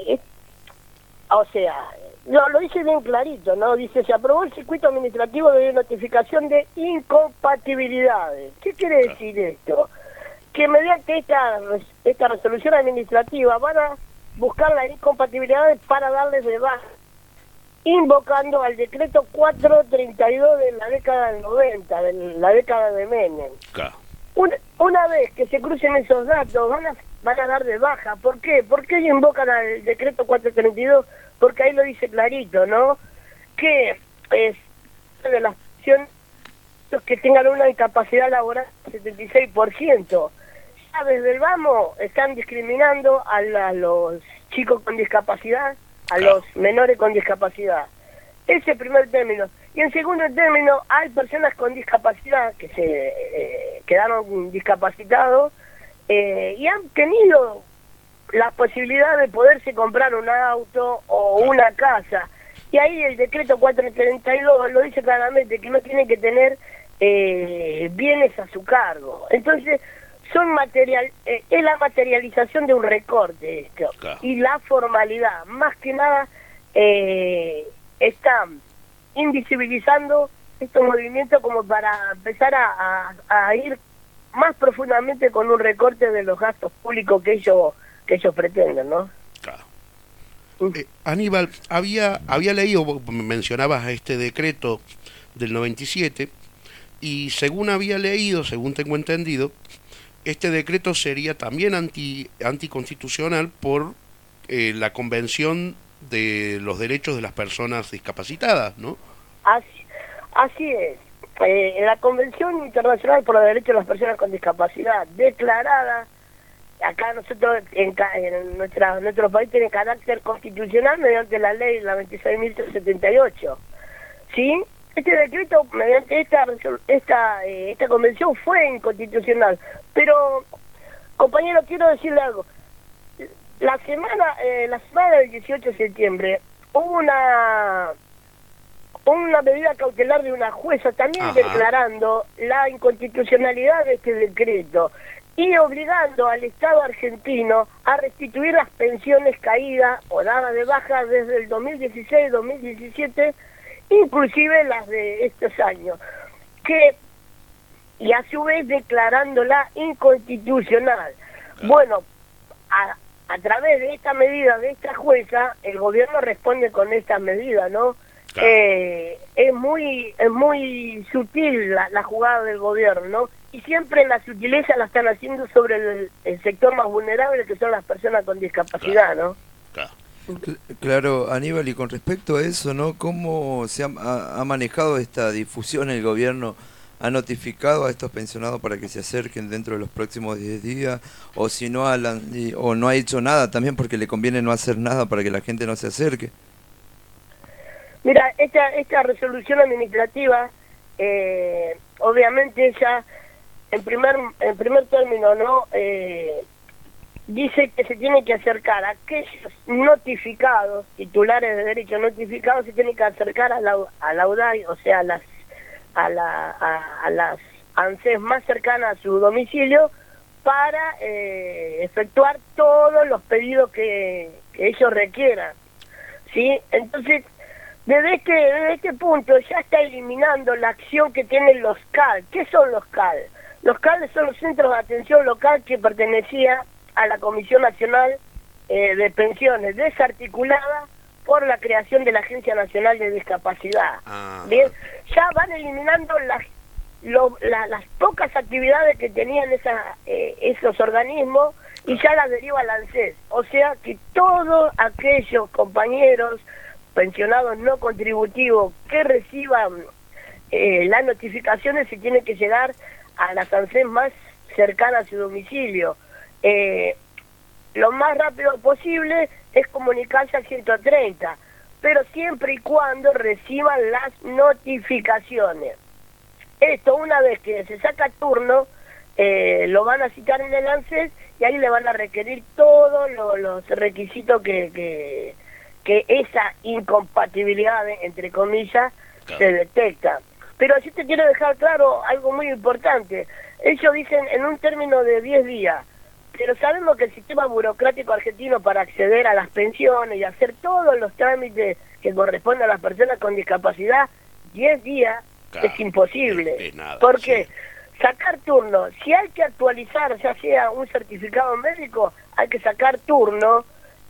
O sea, lo dice bien clarito, ¿no? Dice, se aprobó el circuito administrativo de notificación de incompatibilidades. ¿Qué quiere decir esto? Que mediante esta resolución administrativa van a buscar las incompatibilidades para darles de baja, invocando al decreto 432 de la década del 90, de la década de Menem. Claro. Una vez que se crucen esos datos, van a dar de baja. ¿Por qué? ¿Por qué invocan al decreto 432? Porque ahí lo dice clarito, ¿no? Que es de las pensiones que tengan una incapacidad laboral del 76%. Ya desde el vamos están discriminando a los chicos con discapacidad, a los menores con discapacidad. Ese primer término. Y en segundo término, hay personas con discapacidad que se quedaron discapacitados y han tenido la posibilidad de poderse comprar un auto o una casa. Y ahí el decreto 432 lo dice claramente, que no tienen que tener bienes a su cargo. Entonces, es la materialización de un recorte esto. Claro. Y la formalidad, más que nada, están invisibilizando estos movimientos como para empezar a ir más profundamente con un recorte de los gastos públicos que ellos pretenden, ¿no? Claro. Aníbal, había leído, vos mencionabas a este decreto del 97, y según había leído, según tengo entendido, este decreto sería también anticonstitucional por la Convención de los Derechos de las Personas Discapacitadas, ¿no? Así es. La Convención Internacional por los Derechos de las Personas con Discapacidad, declarada acá nosotros en nuestro país, tiene carácter constitucional mediante la ley, la 26.378. ¿Sí? Este decreto, mediante esta convención, fue inconstitucional. Pero, compañero, quiero decirle algo. La semana del 18 de septiembre hubo una medida cautelar de una jueza también declarando la inconstitucionalidad de este decreto y obligando al Estado argentino a restituir las pensiones caídas o dadas de baja desde el 2016-2017, inclusive las de estos años, y a su vez declarándola inconstitucional. Bueno, a través de esta medida de esta jueza, el gobierno responde con esta medida, ¿no? Claro. Es muy sutil la jugada del gobierno, ¿no? y siempre la sutileza la están haciendo sobre el sector más vulnerable, que son las personas con discapacidad, ¿no? Claro, Aníbal, y con respecto a eso, ¿no? ¿Cómo se ha manejado esta difusión el gobierno? ¿Ha notificado a estos pensionados para que se acerquen dentro de los próximos 10 días? ¿O si no o no ha hecho nada también porque le conviene no hacer nada para que la gente no se acerque? Mira, esta resolución administrativa, obviamente ya en primer término, ¿no? Dice que se tiene que acercar a aquellos notificados, titulares de derecho notificados, se tienen que acercar a la UDAI, o sea, a las ANSES más cercanas a su domicilio, para efectuar todos los pedidos que ellos requieran, ¿sí? Entonces, desde este punto ya está eliminando la acción que tienen los CAL. ¿Qué son los CAL? Los CAL son los centros de atención local que pertenecía a la Comisión Nacional de Pensiones, desarticulada por la creación de la Agencia Nacional de Discapacidad. Bien, ya van eliminando las pocas actividades que tenían esos organismos y ya las deriva la ANSES. O sea que todos aquellos compañeros pensionados no contributivos que reciban las notificaciones se tienen que llegar a las ANSES más cercanas a su domicilio. Lo más rápido posible es comunicarse al 130, pero siempre y cuando reciban las notificaciones. Esto, una vez que se saca turno, lo van a citar en el ANSES y ahí le van a requerir todos los requisitos que esa incompatibilidad, entre comillas, se detecta. Pero yo te quiero dejar claro algo muy importante. Ellos dicen en un término de 10 días, pero sabemos que el sistema burocrático argentino para acceder a las pensiones y hacer todos los trámites que corresponden a las personas con discapacidad, 10 días es imposible. ¿Por qué? Sacar turno, si hay que actualizar, ya sea un certificado médico, hay que sacar turno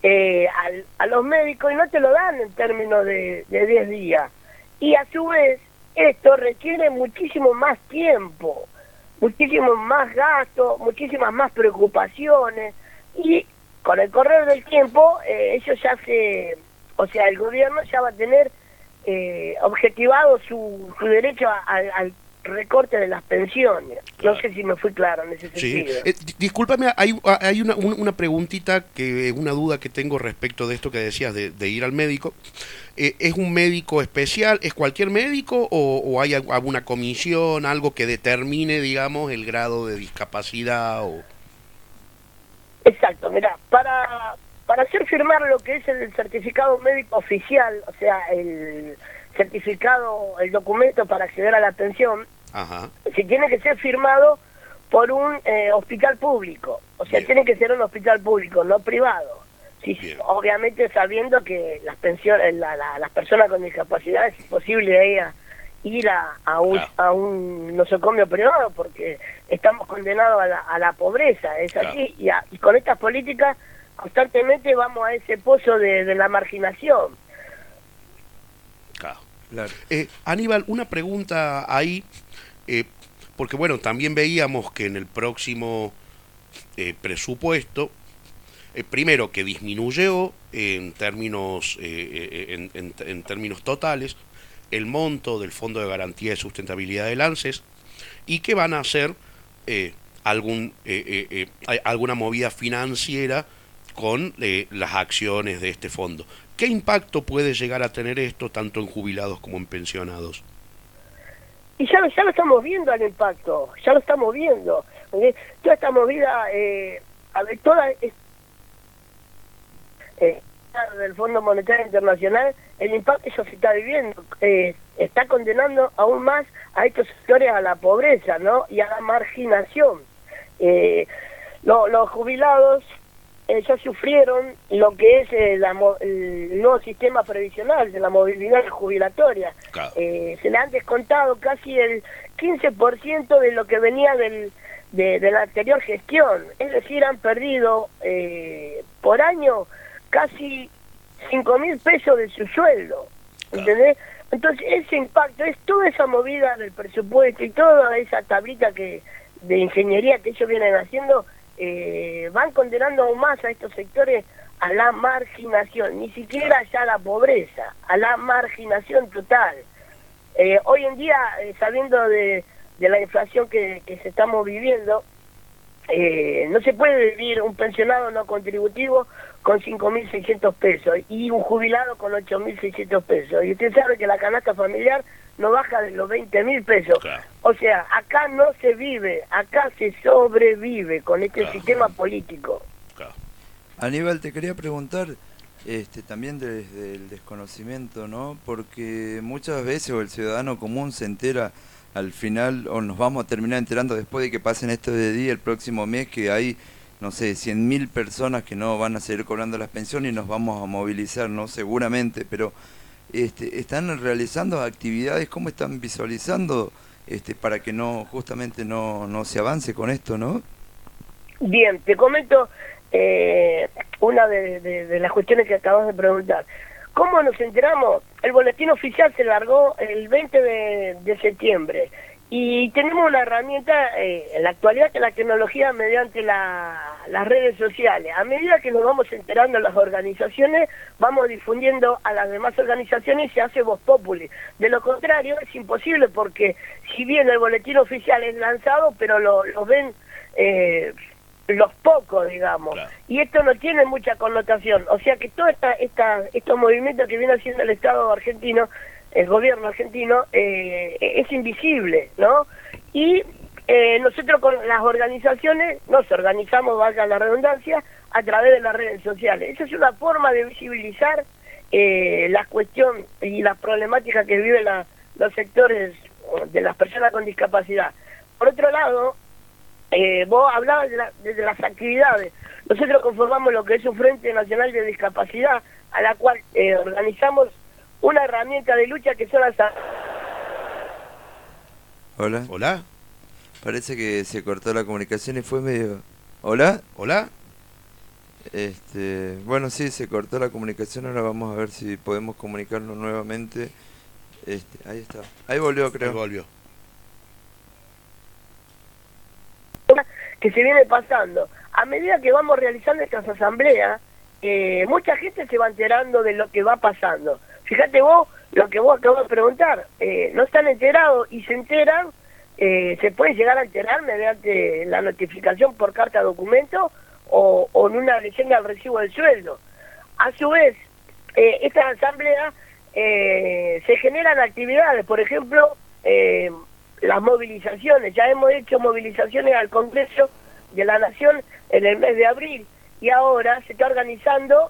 a los médicos y no te lo dan en términos de 10 días. Y a su vez, esto requiere muchísimo más tiempo, muchísimo más gasto, muchísimas más preocupaciones, y con el correr del tiempo, ellos ya el gobierno ya va a tener objetivado su derecho al recorte de las pensiones. No sé si me fui claro en ese sentido. Discúlpame, hay una preguntita, una duda que tengo respecto de esto que decías de ir al médico. ¿Es un médico especial? ¿Es cualquier médico o hay alguna comisión, algo que determine, digamos, el grado de discapacidad? Exacto, mira, para hacer firmar lo que es el certificado médico oficial, o sea, el certificado, el documento para acceder a la pensión, se tiene que ser firmado por un hospital público, o sea, tiene que ser un hospital público, no privado. Sí, obviamente sabiendo que las pensiones, las personas con discapacidad es imposible ir a un nosocomio privado porque estamos condenados a la pobreza, es así, y con estas políticas constantemente vamos a ese pozo de la marginación. Claro. Aníbal, una pregunta ahí, porque bueno, también veíamos que en el próximo presupuesto, primero que disminuyó en términos totales el monto del Fondo de Garantía de Sustentabilidad del ANSES, y que van a hacer alguna movida financiera con las acciones de este fondo. ¿Qué impacto puede llegar a tener esto tanto en jubilados como en pensionados? Y ya lo estamos viendo el impacto, ya lo estamos viendo. Toda esta movida, del Fondo Monetario Internacional, el impacto eso se está viviendo, está condenando aún más a estos sectores a la pobreza, ¿no? Y a la marginación. Los jubilados ya sufrieron lo que es el nuevo sistema previsional de la movilidad jubilatoria. Se le han descontado casi el 15% de lo que venía de la anterior gestión, es decir, han perdido por año casi 5.000 pesos de su sueldo, ¿entendés? Entonces ese impacto es toda esa movida del presupuesto y toda esa tablita que de ingeniería que ellos vienen haciendo, van condenando aún más a estos sectores a la marginación, ni siquiera ya a la pobreza, a la marginación total. Hoy en día, sabiendo de la inflación que se estamos viviendo, no se puede vivir un pensionado no contributivo con 5.600 pesos y un jubilado con 8.600 pesos. Y usted sabe que la canasta familiar no baja de los 20.000 pesos. Claro. O sea, acá no se vive, acá se sobrevive con este sistema político. Aníbal, te quería preguntar, también desde el desconocimiento, ¿no? Porque muchas veces o el ciudadano común se entera al final, o nos vamos a terminar enterando después de que pasen estos de día el próximo mes, que hay, no sé, 100.000 personas que no van a seguir cobrando las pensiones y nos vamos a movilizar, ¿no? Seguramente, pero ¿están realizando actividades? ¿Cómo están visualizando para que justamente no se avance con esto, no? Bien, te comento una de las cuestiones que acabas de preguntar. ¿Cómo nos enteramos? El boletín oficial se largó el 20 de septiembre y tenemos una herramienta en la actualidad, que es la tecnología mediante las redes sociales. A medida que nos vamos enterando las organizaciones, vamos difundiendo a las demás organizaciones y se hace voz populi. De lo contrario, es imposible, porque si bien el boletín oficial es lanzado, pero lo ven los pocos, digamos, claro. Y esto no tiene mucha connotación, o sea que todos estos movimientos que viene haciendo el Estado argentino, el gobierno argentino, es invisible, ¿no? Y nosotros con las organizaciones nos organizamos, valga la redundancia, a través de las redes sociales. Esa es una forma de visibilizar la cuestión y la problemática que viven los sectores de las personas con discapacidad. Por otro lado, vos hablabas de las actividades. Nosotros conformamos lo que es un Frente Nacional de Discapacidad, a la cual organizamos una herramienta de lucha que son las... Hola. Hola. Parece que se cortó la comunicación y fue medio... ¿Hola? Hola. Bueno, sí, se cortó la comunicación. Ahora vamos a ver si podemos comunicarnos nuevamente. Ahí está. Ahí volvió, creo. Ahí volvió. Que se viene pasando. A medida que vamos realizando estas asambleas, mucha gente se va enterando de lo que va pasando. Fíjate vos, lo que vos acabas de preguntar, no están enterados y se enteran, se puede llegar a enterar mediante la notificación por carta de documento o en una leyenda al recibo del sueldo. A su vez, estas asambleas se generan actividades, por ejemplo, las movilizaciones. Ya hemos hecho movilizaciones al Congreso de la Nación en el mes de abril y ahora se está organizando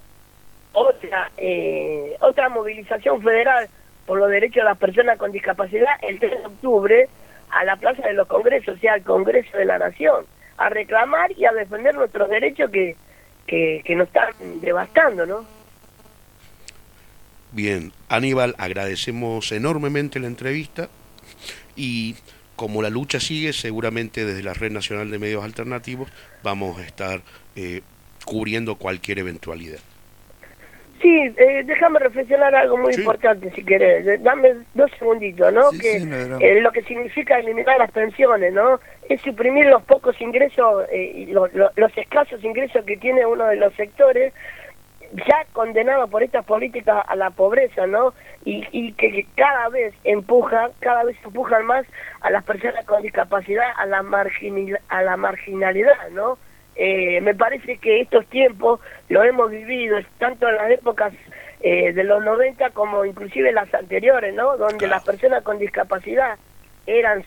otra movilización federal por los derechos de las personas con discapacidad el 3 de octubre a la Plaza de los Congresos, o sea, al Congreso de la Nación, a reclamar y a defender nuestros derechos que nos están devastando, ¿no? Bien, Aníbal, agradecemos enormemente la entrevista. Y como la lucha sigue, seguramente desde la Red Nacional de Medios Alternativos vamos a estar cubriendo cualquier eventualidad. Sí, déjame reflexionar algo muy importante, si querés. Dame 2 segunditos, ¿no? Sí, que sí, lo que significa eliminar las pensiones, ¿no? Es suprimir los pocos ingresos, y los escasos ingresos que tiene uno de los sectores ya condenado por estas políticas a la pobreza, ¿no? Y que cada vez empujan más a las personas con discapacidad a la marginalidad, ¿no? Me parece que estos tiempos los hemos vivido tanto en las épocas de los 90 como inclusive las anteriores, ¿no? Donde las personas con discapacidad eran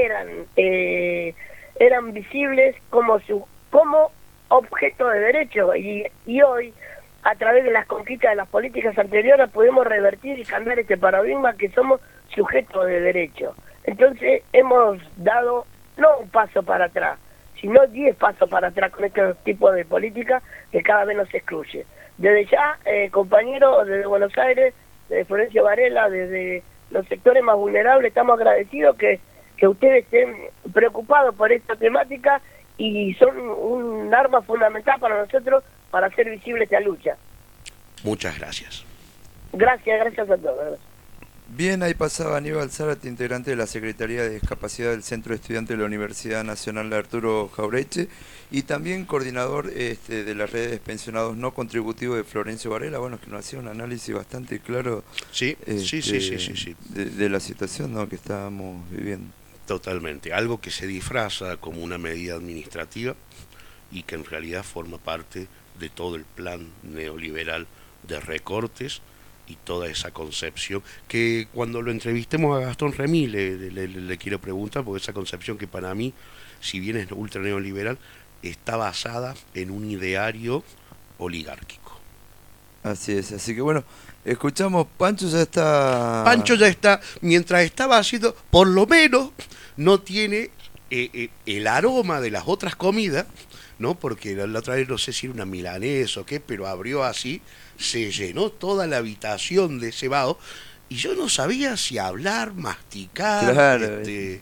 visibles como objeto de derecho y hoy, a través de las conquistas de las políticas anteriores, podemos revertir y cambiar este paradigma que somos sujetos de derecho. Entonces hemos dado no un paso para atrás, sino 10 pasos para atrás con este tipo de política que cada vez nos excluye. Desde ya, compañeros, desde Buenos Aires, desde Florencio Varela, desde los sectores más vulnerables, estamos agradecidos que ustedes estén preocupados por esta temática y son un arma fundamental para nosotros para hacer visible esta lucha. Muchas gracias. Gracias a todos. Bien, ahí pasaba Aníbal Zárate, integrante de la Secretaría de Discapacidad del Centro de Estudiantes de la Universidad Nacional de Arturo Jauretche y también coordinador de la red de pensionados no contributivos de Florencio Varela, bueno, que nos hacía un análisis bastante claro sí. De la situación, ¿no?, que estábamos viviendo. Totalmente, algo que se disfraza como una medida administrativa y que en realidad forma parte de todo el plan neoliberal de recortes y toda esa concepción que cuando lo entrevistemos a Gastón Remí le quiero preguntar, porque esa concepción que para mí, si bien es ultra neoliberal, está basada en un ideario oligárquico. Así es, así que bueno, escuchamos, Pancho ya está, mientras estaba haciendo, por lo menos no tiene el aroma de las otras comidas, ¿no? Porque la otra vez no sé si era una milanesa o qué, pero abrió así, se llenó toda la habitación de cebado y yo no sabía si hablar, masticar. Claro.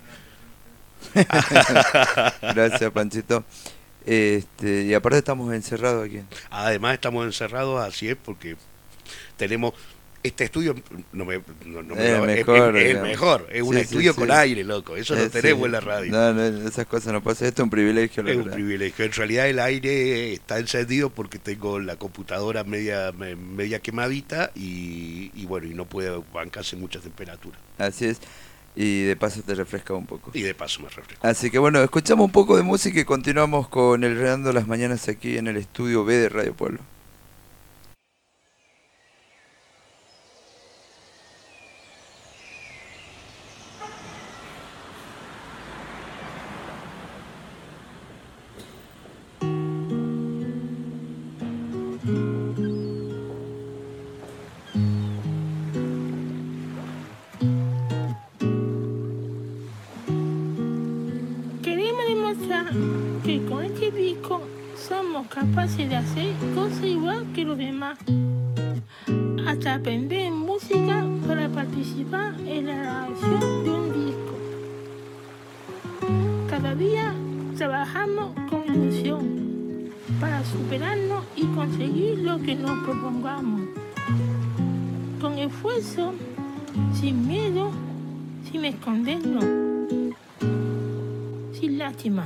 Gracias, Panchito. Y aparte estamos encerrados aquí. Además estamos encerrados, así es, porque tenemos este estudio, es mejor, es un estudio con aire, loco, eso no tenemos en la radio. No, esas cosas no pasan, esto es un privilegio. Es un privilegio, en realidad el aire está encendido porque tengo la computadora media quemadita y bueno, y no puedo bancarse mucha temperatura. Así es. Y de paso te refresca un poco. Y de paso me refresca. Así que bueno, escuchamos un poco de música y continuamos con el Redando las Mañanas aquí en el estudio B de Radio Pueblo. Que con este disco somos capaces de hacer cosas igual que los demás, hasta aprender música para participar en la grabación de un disco. Cada día trabajamos con ilusión para superarnos y conseguir lo que nos propongamos, con esfuerzo, sin miedo, sin escondernos, sin lástima.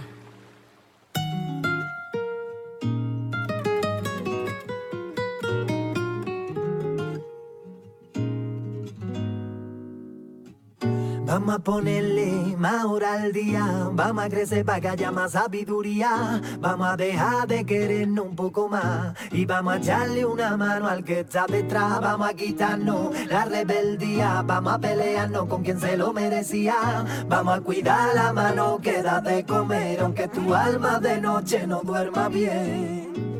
Vamos a ponerle más hora al día, vamos a crecer para que haya más sabiduría, vamos a dejar de querernos un poco más y vamos a echarle una mano al que está detrás, vamos a quitarnos la rebeldía, vamos a pelearnos con quien se lo merecía, vamos a cuidar la mano que da de comer aunque tu alma de noche no duerma bien.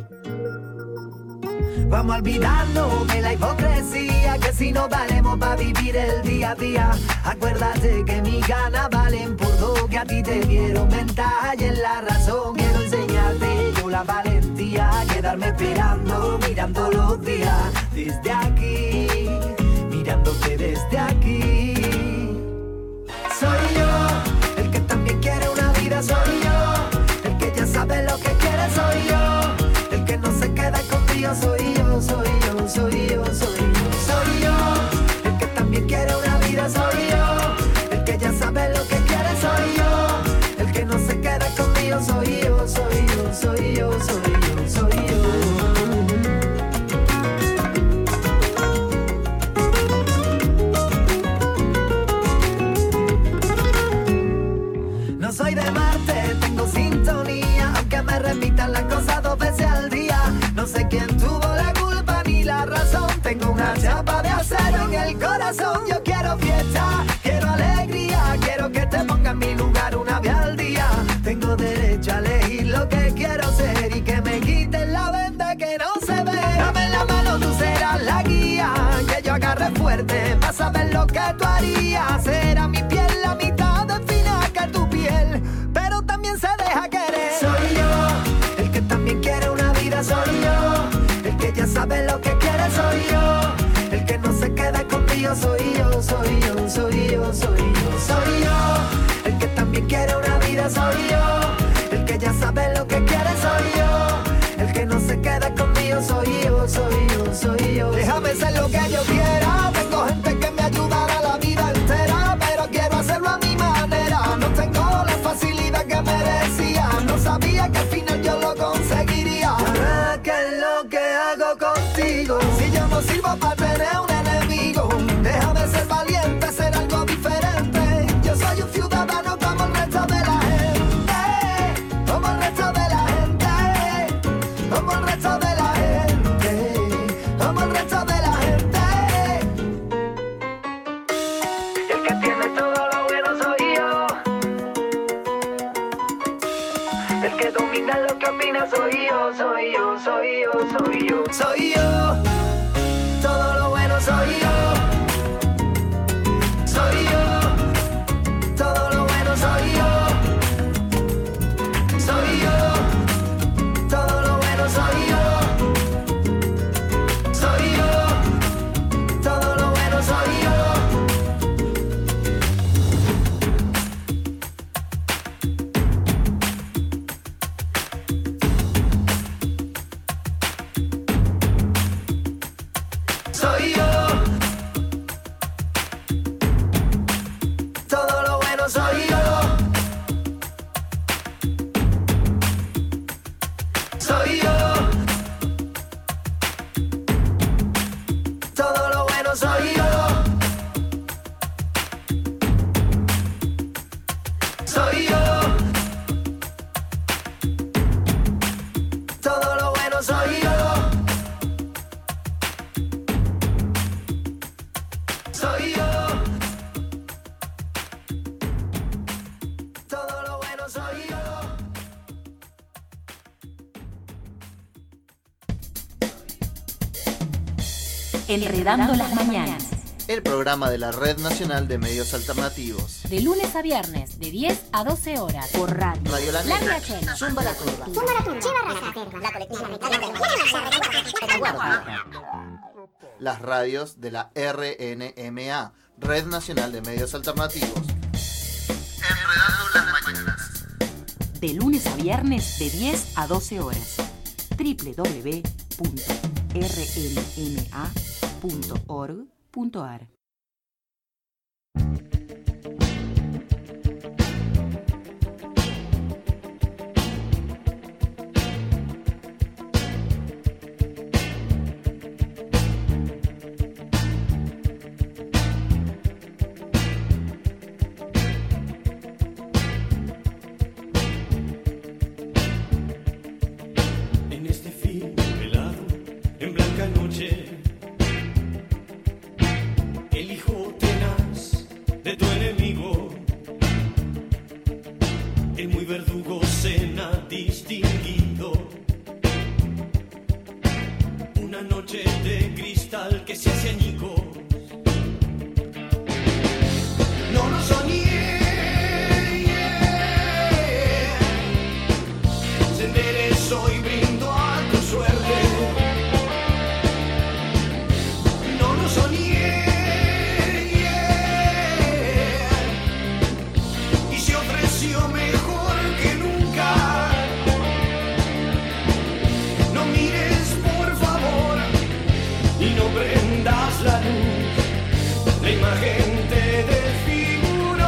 Vamos a olvidarnos de la hipocresía, que si no valemos para vivir el día a día. Acuérdate que mis ganas valen por dos, que a ti te dieron ventaja y en la razón quiero enseñarte yo la valentía. Quedarme esperando, mirando los días desde aquí, mirándote desde aquí. Soy yo, el que también quiere una vida, soy yo, el que ya sabe lo que quiere, soy yo, el que no se queda contigo, soy yo. Soy yo, soy yo, soy yo, soy yo, el que también quiere una vida, soy yo, el que ya sabe lo que quiere, soy yo, el que no se queda conmigo, soy yo, soy yo, soy yo, soy yo, soy yo. No soy de Marte, tengo sintonía, aunque me repitan las cosas 2 veces al día. No sé quién tuvo la culpa ni la razón, tengo una chapa de acero en el corazón. Yo quiero fiesta, quiero alegría, quiero que te ponga en mi lugar una vez al día. Tengo derecho a elegir lo que quiero ser y que me quiten la venda que no se ve. Dame la mano, tú serás la guía, que yo agarre fuerte para saber lo que tú harías. Será mi piel la mitad de fina que tu piel, pero también se deja querer. Soy yo, el que también quiere una vida, soy yo, el que ya sabe lo que quiere, soy yo, el que no se queda conmigo, soy yo, soy yo, soy yo, soy yo, soy yo, el que también quiere una vida, soy yo, el que ya sabe lo que quiere, soy yo, el que no se queda conmigo, soy yo, soy yo, soy yo. Déjame ser lo que yo quiera, tengo gente que me ayudará a la vida. ella lo que opina soy yo, soy yo, soy yo, soy yo. Soy yo, todo lo bueno soy yo. Soy yo, todo lo bueno soy yo. Soy yo, todo lo bueno soy yo. Soy yo, todo lo bueno soy yo. Soy yo, todo lo bueno soy yo. Soy yo, todo lo bueno soy yo. Soy yo, todo lo bueno soy yo. Soy yo, todo lo bueno soy yo. Enredando las mañanas. El programa de la Red Nacional de Medios Alternativos. De lunes a viernes, de 10 a 12 horas. Por radio. Radio La La Negra. Negra. Zumba la Turba. Zumba la turba. Lleva raza terva. La colectiva. Las radios de la RNMA, Red Nacional de Medios Alternativos. Enredando las mañanas. De lunes a viernes, de 10 a 12 horas. www.rnma.org.ar. En este film velado, en blanca noche, el hijo tenaz de tu enemigo, el muy verdugo cena distinguido. Una noche de cristal que se hace añicos. No lo soñé. Se enderezó y brindo a tu suerte. No lo soñé. Y se ofreció mejor que nunca. No mires por favor y no prendas la luz. La imagen te desfiguró.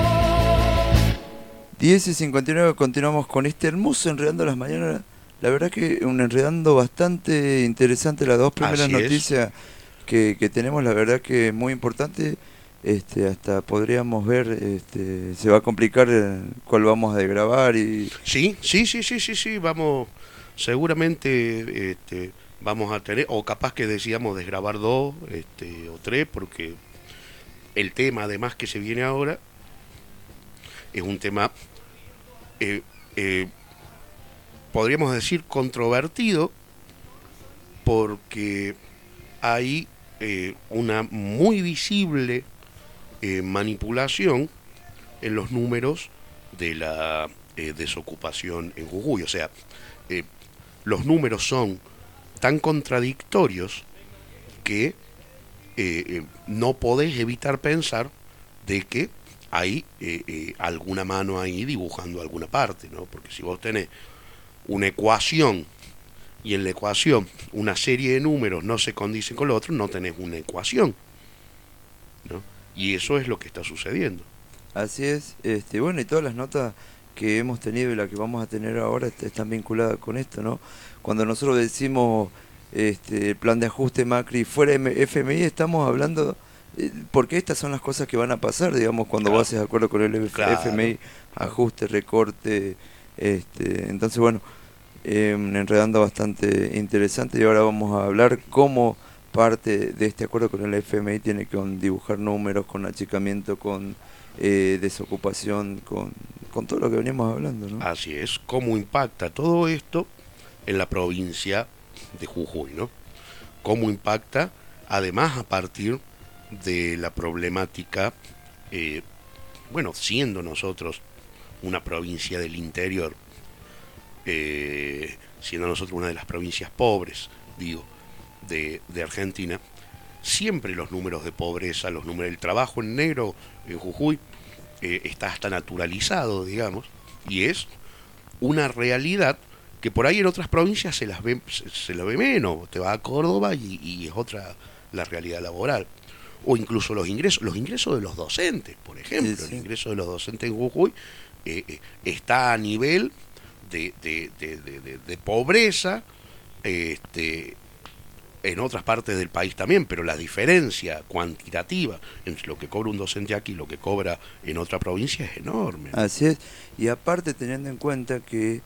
10:59, continuamos con este hermoso Enredando las Mañanas. La verdad que un enredando bastante interesante. Las dos primeras Así es. noticias que tenemos, la verdad que muy importante. Hasta podríamos ver, se va a complicar cuál vamos a grabar y Sí, vamos, seguramente vamos a tener, o capaz que decíamos desgrabar 2 o 3, porque el tema además que se viene ahora es un tema, podríamos decir, controvertido, porque hay una muy visible manipulación en los números de la desocupación en Jujuy. O sea, los números son tan contradictorios que no podés evitar pensar de que hay alguna mano ahí dibujando alguna parte, ¿no? Porque si vos tenés una ecuación y en la ecuación una serie de números no se condicen con lo otro, no tenés una ecuación, ¿no? Y eso es lo que está sucediendo. así es. Bueno, y todas las notas que hemos tenido y la que vamos a tener ahora están vinculadas con esto, ¿no? Cuando nosotros decimos el plan de ajuste Macri fuera FMI, estamos hablando porque estas son las cosas que van a pasar, digamos, cuando vos haces acuerdo con el FMI, ajuste, recorte, entonces bueno, un enredando bastante interesante. Y ahora vamos a hablar cómo parte de este acuerdo con el FMI tiene que dibujar números, con achicamiento, con desocupación, con todo lo que venimos hablando, ¿no? Así es, cómo impacta todo esto en la provincia de Jujuy, ¿no? Cómo impacta, además, a partir de la problemática, siendo nosotros una provincia del interior, siendo nosotros una de las provincias pobres, de Argentina, siempre los números de pobreza, los números del trabajo en negro en Jujuy, está hasta naturalizado, digamos, y es una realidad que por ahí en otras provincias se la ve menos. Te vas a Córdoba y es otra la realidad laboral. O incluso los ingresos de los docentes, por ejemplo. Sí. El ingreso de los docentes en Jujuy está a nivel de pobreza en otras partes del país también, pero la diferencia cuantitativa entre lo que cobra un docente aquí y lo que cobra en otra provincia es enorme. Así es, y aparte teniendo en cuenta que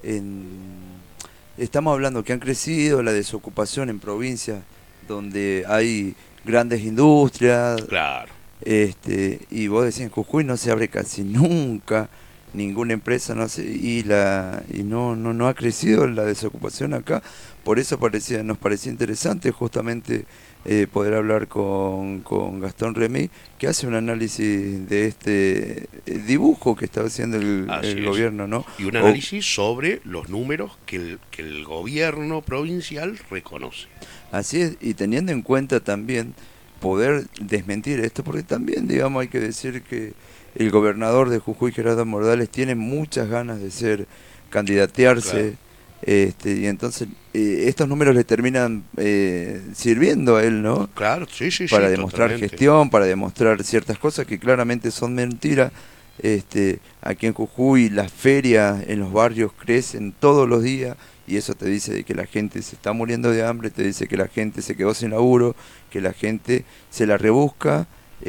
estamos hablando que han crecido la desocupación en provincias donde hay grandes industrias. Claro. Y vos decís, en Jujuy no se abre casi nunca ninguna empresa, y no ha crecido la desocupación acá. Por eso nos parecía interesante justamente poder hablar con Gastón Remí, que hace un análisis de este dibujo que está haciendo el gobierno, ¿no? Y un análisis sobre los números que el gobierno provincial reconoce. Así es, y teniendo en cuenta también poder desmentir esto, porque también, digamos, hay que decir que el gobernador de Jujuy, Gerardo Morales, tiene muchas ganas de candidatearse. Claro. Y entonces estos números le terminan sirviendo a él, ¿no? Claro, sí, para demostrar totalmente. Gestión, para demostrar ciertas cosas que claramente son mentiras. Aquí en Jujuy las ferias en los barrios crecen todos los días, y eso te dice de que la gente se está muriendo de hambre, te dice que la gente se quedó sin laburo, que la gente se la rebusca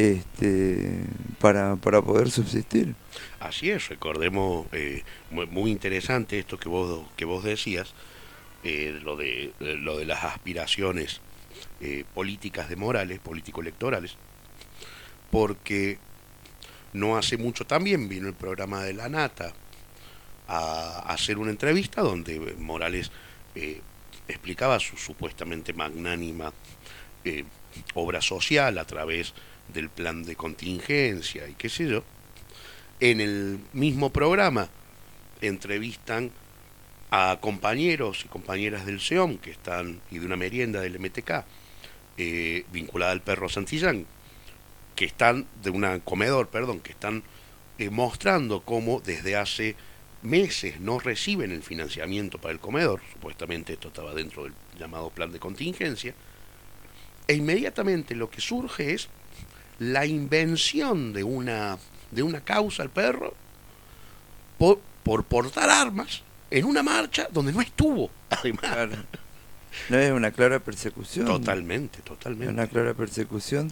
para poder subsistir. Así es, recordemos, muy interesante esto que vos decías, lo de las aspiraciones políticas de Morales, político-electorales, porque no hace mucho también vino el programa de La Nata a hacer una entrevista donde Morales explicaba su supuestamente magnánima obra social a través del plan de contingencia y qué sé yo. En el mismo programa entrevistan a compañeros y compañeras del SEOM y de una merienda del MTK vinculada al Perro Santillán, que están que están mostrando cómo desde hace meses no reciben el financiamiento para el comedor. Supuestamente esto estaba dentro del llamado plan de contingencia, e inmediatamente lo que surge es la invención de una causa al perro por portar armas en una marcha donde no estuvo, además. Claro. No, es una clara persecución. Totalmente. Es una clara persecución.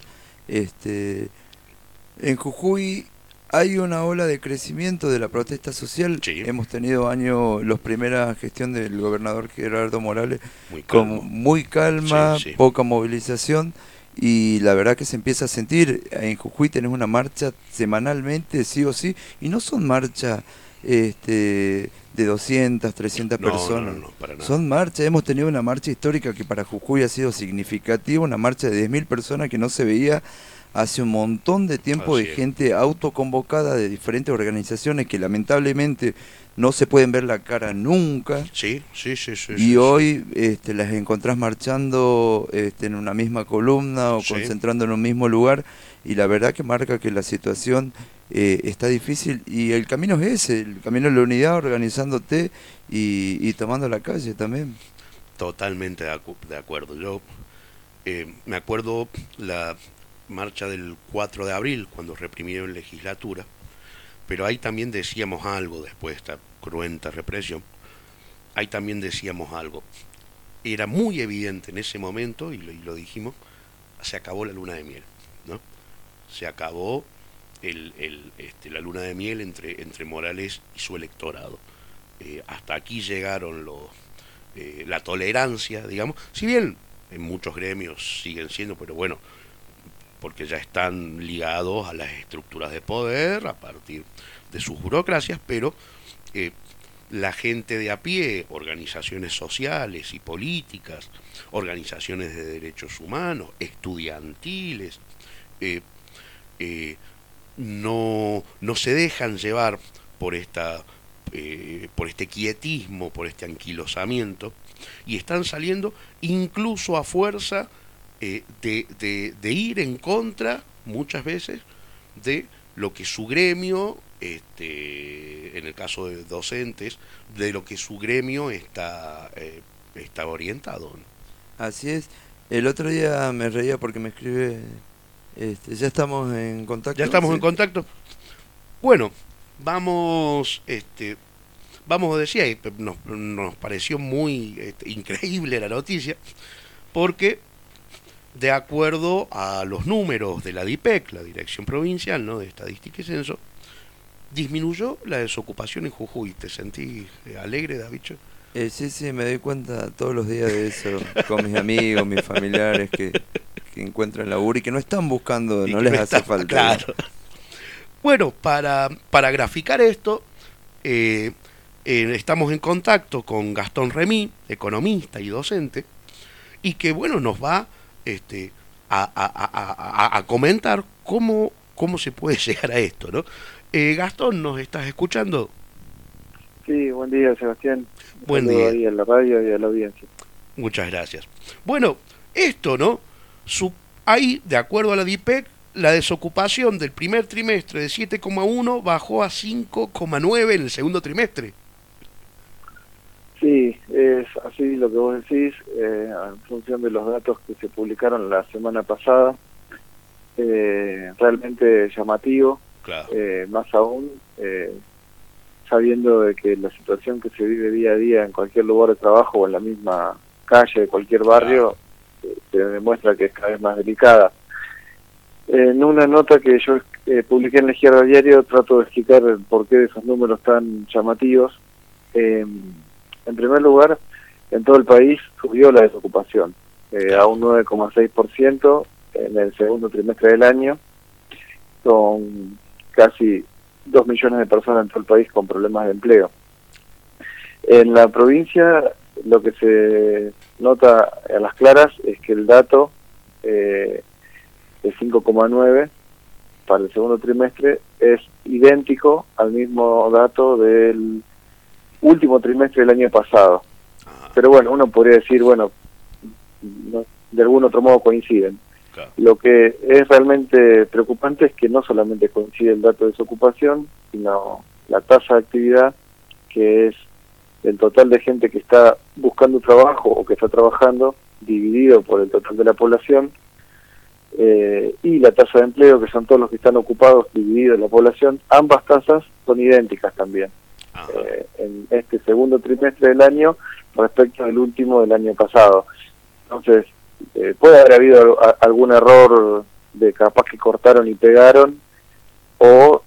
En Jujuy hay una ola de crecimiento de la protesta social. Sí. Hemos tenido los primeras gestión del gobernador Gerardo Morales muy calma, sí. Poca movilización, y la verdad que se empieza a sentir. En Jujuy tenés una marcha semanalmente, sí o sí, y no son marchas de 200, 300 personas. No, para nada. Son marchas. Hemos tenido una marcha histórica que para Jujuy ha sido significativa, una marcha de 10.000 personas que no se veía hace un montón de tiempo, de gente autoconvocada de diferentes organizaciones que lamentablemente no se pueden ver la cara nunca. Sí. Y hoy las encontrás marchando en una misma columna o concentrando en un mismo lugar, y la verdad que marca que la situación está difícil, y el camino es ese, el camino de la unidad, organizándote y tomando la calle también. Totalmente de acuerdo. Yo me acuerdo la marcha del 4 de abril, cuando reprimieron legislatura, pero ahí también decíamos algo después de esta cruenta represión. Ahí también decíamos algo. Era muy evidente en ese momento, y lo dijimos, se acabó la luna de miel, ¿no? Se acabó la luna de miel entre Morales y su electorado. Hasta aquí llegaron la tolerancia, digamos, si bien en muchos gremios siguen siendo, pero bueno, porque ya están ligados a las estructuras de poder a partir de sus burocracias, pero la gente de a pie, organizaciones sociales y políticas, organizaciones de derechos humanos, estudiantiles, no se dejan llevar por este quietismo, por este anquilosamiento, y están saliendo incluso a fuerza de ir en contra, muchas veces, de lo que su gremio, en el caso de docentes, de lo que su gremio está orientado. Así es. El otro día me reía porque me escribe, ya estamos en contacto. Ya estamos en contacto. Bueno, vamos a decir, nos pareció muy increíble la noticia, porque de acuerdo a los números de la DIPEC, la Dirección Provincial, ¿no?, de Estadística y Censo, disminuyó la desocupación en Jujuy. ¿Te sentís alegre, Davicho? Sí, me doy cuenta todos los días de eso, con mis amigos, mis familiares que encuentran laburo y que no están buscando, no les hace falta. Claro. Bueno, para graficar esto, estamos en contacto con Gastón Remí, economista y docente, y que bueno, nos va a comentar cómo se puede llegar a esto, ¿no? Gastón, ¿nos estás escuchando? Sí, buen día, Sebastián. Buen día. Ahí en la radio y a la audiencia. Muchas gracias. Bueno, esto, ¿no? Ahí, de acuerdo a la DIPEC, la desocupación del primer trimestre de 7,1 bajó a 5,9 en el segundo trimestre. Sí, es así lo que vos decís, en función de los datos que se publicaron la semana pasada, realmente llamativo, claro. Más aún sabiendo de que la situación que se vive día a día en cualquier lugar de trabajo o en la misma calle de cualquier barrio, se demuestra que es cada vez más delicada. En una nota que yo publiqué en La Izquierda Diario trato de explicar el porqué de esos números tan llamativos. En primer lugar, en todo el país subió la desocupación a un 9,6% en el segundo trimestre del año, con casi 2 millones de personas en todo el país con problemas de empleo. En la provincia lo que se nota a las claras es que el dato de 5,9 para el segundo trimestre es idéntico al mismo dato del último trimestre del año pasado. Pero bueno, uno podría decir, bueno, de algún otro modo coinciden. Claro. Lo que es realmente preocupante es que no solamente coincide el dato de desocupación, sino la tasa de actividad, que es el total de gente que está buscando trabajo o que está trabajando, dividido por el total de la población, y la tasa de empleo, que son todos los que están ocupados, dividido en la población. Ambas tasas son idénticas también. En este segundo trimestre del año respecto al último del año pasado. Entonces, puede haber habido algún error de capaz que cortaron y pegaron, o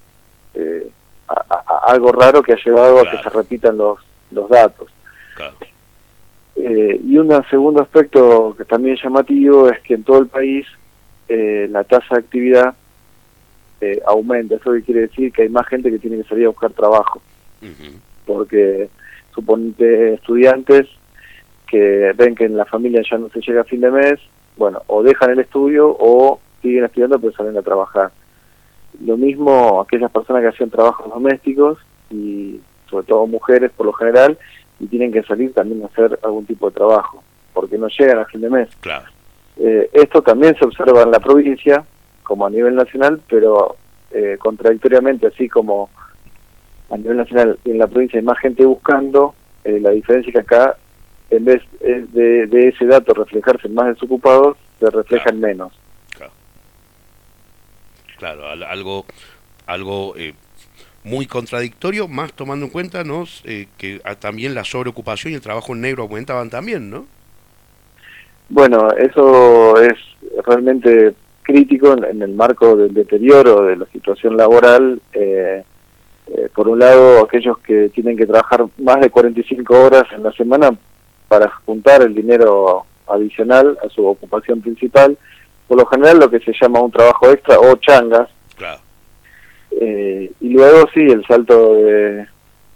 algo raro que ha llevado a que se repitan los datos. Claro. Y un segundo aspecto que también es llamativo es que en todo el país la tasa de actividad aumenta. Eso quiere decir que hay más gente que tiene que salir a buscar trabajo. Porque suponete estudiantes que ven que en la familia ya no se llega a fin de mes, bueno, o dejan el estudio o siguen estudiando pero salen a trabajar. Lo mismo aquellas personas que hacían trabajos domésticos, y sobre todo mujeres por lo general, y tienen que salir también a hacer algún tipo de trabajo porque no llegan a fin de mes. Claro. Esto también se observa en la provincia como a nivel nacional, pero contradictoriamente, así como a nivel nacional y en la provincia hay más gente buscando, la diferencia es que acá, en vez de ese dato reflejarse en más desocupados, se reflejan menos. Claro, algo muy contradictorio, más tomando en cuenta, ¿no?, que también la sobreocupación y el trabajo en negro aumentaban también, ¿no? Bueno, eso es realmente crítico en el marco del deterioro de la situación laboral. Por un lado, aquellos que tienen que trabajar más de 45 horas en la semana para juntar el dinero adicional a su ocupación principal, por lo general lo que se llama un trabajo extra o changas. Claro. Y luego sí, el salto del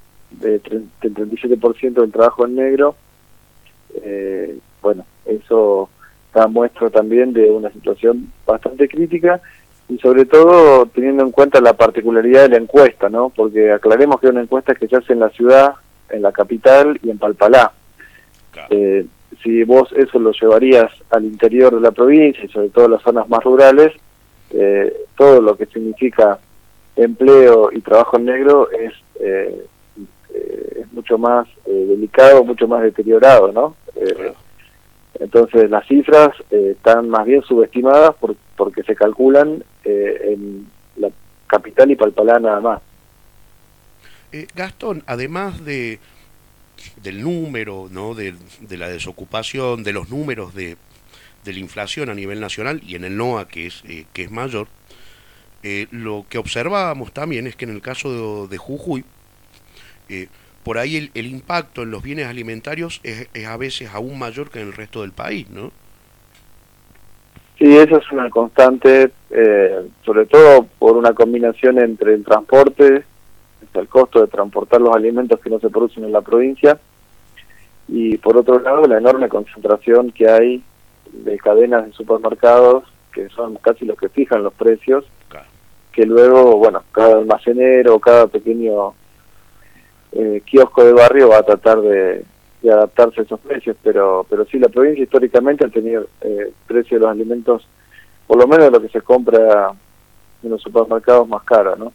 37% del trabajo en negro, bueno, eso da muestra también de una situación bastante crítica y sobre todo teniendo en cuenta la particularidad de la encuesta, ¿no? Porque aclaremos que es una encuesta que se hace en la ciudad, en la capital y en Palpalá. Si vos eso lo llevarías al interior de la provincia y sobre todo las zonas más rurales, todo lo que significa empleo y trabajo en negro es mucho más delicado, mucho más deteriorado, ¿no? Entonces las cifras están más bien subestimadas porque se calculan en la capital y Palpalá nada más. Gastón, además del número, ¿no? de la desocupación, de los números de la inflación a nivel nacional y en el NOA que es mayor, lo que observábamos también es que en el caso de Jujuy, por ahí el impacto en los bienes alimentarios es a veces aún mayor que en el resto del país, ¿no? Sí, eso es una constante, sobre todo por una combinación entre el transporte, el costo de transportar los alimentos que no se producen en la provincia, y por otro lado la enorme concentración que hay de cadenas de supermercados, que son casi los que fijan los precios, que luego, bueno, cada almacenero, cada pequeño kiosco de barrio va a tratar de adaptarse a esos precios, pero sí, la provincia históricamente ha tenido precio de los alimentos, por lo menos lo que se compra en los supermercados, más caro, ¿no?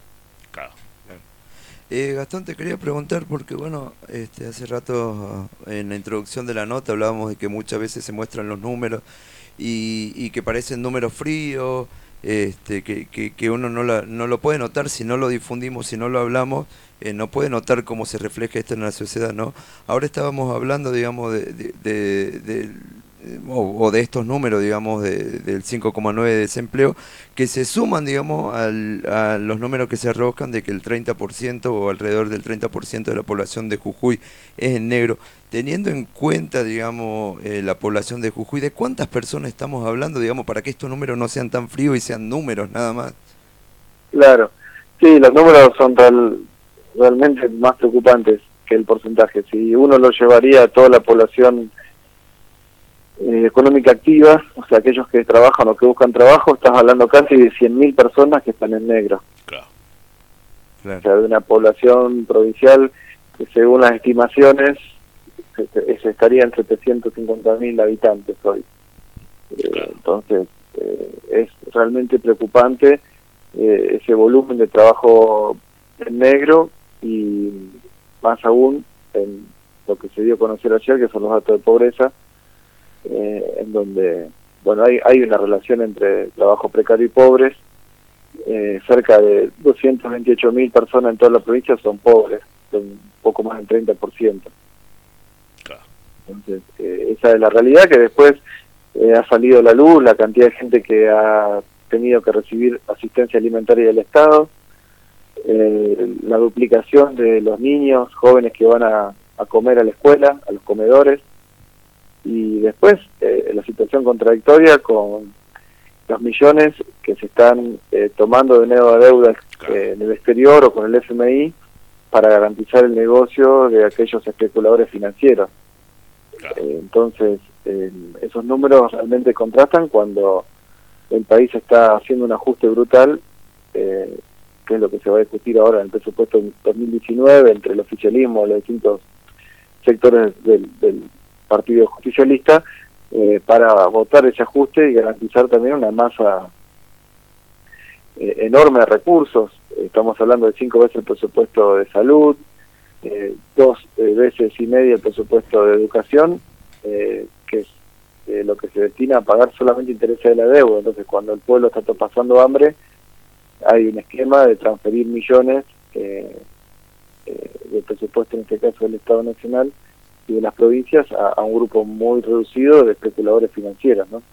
Gastón, te quería preguntar porque, bueno, hace rato en la introducción de la nota hablábamos de que muchas veces se muestran los números y que parecen números fríos, que uno no lo puede notar si no lo difundimos, si no lo hablamos, no puede notar cómo se refleja esto en la sociedad, ¿no? Ahora estábamos hablando, digamos, de estos números, digamos, del 5,9 de desempleo, que se suman, digamos, a los números que se arrojan de que el 30% o alrededor del 30% de la población de Jujuy es en negro. Teniendo en cuenta, digamos, la población de Jujuy, ¿de cuántas personas estamos hablando, digamos, para que estos números no sean tan fríos y sean números nada más? Claro, sí, los números son realmente más preocupantes que el porcentaje. Si uno lo llevaría a toda la población económica activa, o sea, aquellos que trabajan o que buscan trabajo, estás hablando casi de 100.000 personas que están en negro. Claro. O sea, de una población provincial que según las estimaciones se estaría en 750.000 habitantes hoy. Entonces, es realmente preocupante ese volumen de trabajo en negro y más aún en lo que se dio a conocer ayer, que son los datos de pobreza, en donde, bueno, hay una relación entre trabajo precario y pobres. Cerca de 228.000 personas en toda la provincia son pobres, son un poco más del 30%. Entonces, esa es la realidad, que después ha salido a la luz la cantidad de gente que ha tenido que recibir asistencia alimentaria del Estado, la duplicación de los niños, jóvenes que van a comer a la escuela, a los comedores, y después la situación contradictoria con los millones que se están tomando de nueva deuda en el exterior o con el FMI para garantizar el negocio de aquellos especuladores financieros. Entonces, esos números realmente contrastan cuando el país está haciendo un ajuste brutal, que es lo que se va a discutir ahora en el presupuesto 2019 entre el oficialismo y los distintos sectores del Partido Justicialista, para votar ese ajuste y garantizar también una masa enorme de recursos. Estamos hablando de 5 veces el presupuesto de salud, 2 veces y media el presupuesto de educación, que es lo que se destina a pagar solamente intereses de la deuda. Entonces, cuando el pueblo está pasando hambre, hay un esquema de transferir millones del presupuesto, en este caso del Estado Nacional y de las provincias, a un grupo muy reducido de especuladores financieros, ¿no?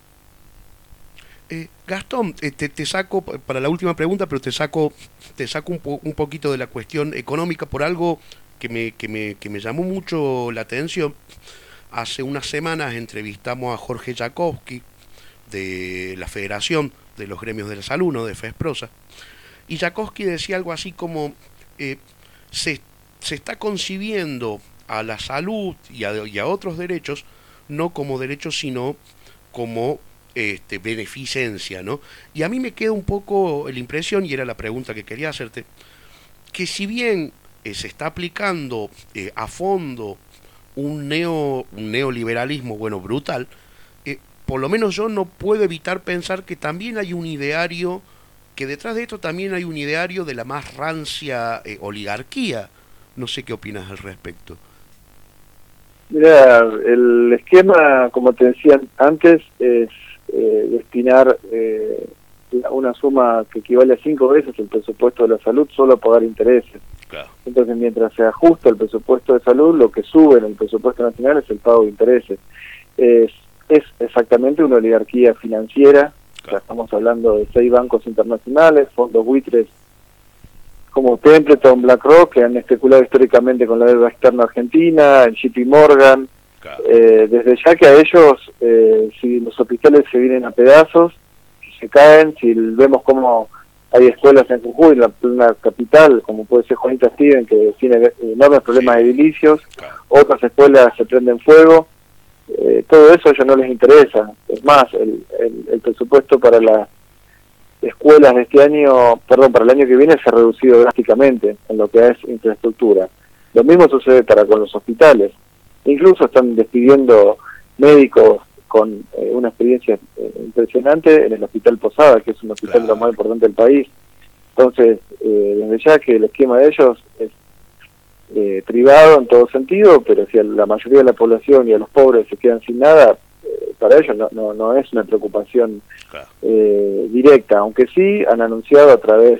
Gastón, te saco para la última pregunta, pero te saco un poquito de la cuestión económica por algo que me llamó mucho la atención. Hace unas semanas entrevistamos a Jorge Jakowski, de la Federación de los Gremios de la Salud, ¿no? De FESPROSA, y Jackowski decía algo así como se está concibiendo a la salud y a otros derechos no como derechos sino como beneficencia, ¿no? Y a mí me queda un poco la impresión, y era la pregunta que quería hacerte, que si bien se está aplicando a fondo un neoliberalismo, bueno, brutal, por lo menos yo no puedo evitar pensar que también hay un ideario, que detrás de esto también hay un ideario de la más rancia oligarquía. No sé qué opinas al respecto. Mira, el esquema, como te decía antes, es destinar una suma que equivale a 5 veces el presupuesto de la salud solo a pagar intereses. Claro. Entonces, mientras se ajusta el presupuesto de salud, lo que sube en el presupuesto nacional es el pago de intereses. Es exactamente una oligarquía financiera. Claro. O sea, estamos hablando de 6 bancos internacionales, fondos buitres como Templeton, BlackRock, que han especulado históricamente con la deuda externa argentina, en JP Morgan. Claro. Desde ya que a ellos, si los hospitales se vienen a pedazos, si se caen, si vemos cómo hay escuelas en Jujuy, en la plena capital, como puede ser Juanita Steven, que tiene enormes problemas de edilicios, claro. Otras escuelas se prenden fuego, todo eso a ellos no les interesa. Es más, el presupuesto para las escuelas de este año, para el año que viene se ha reducido drásticamente en lo que es infraestructura. Lo mismo sucede con los hospitales. Incluso están despidiendo médicos con una experiencia impresionante en el Hospital Posada, que es un hospital lo más importante del país. Entonces, desde ya que el esquema de ellos es privado en todo sentido, pero si a la mayoría de la población y a los pobres se quedan sin nada, para ellos no es una preocupación directa, aunque sí han anunciado a través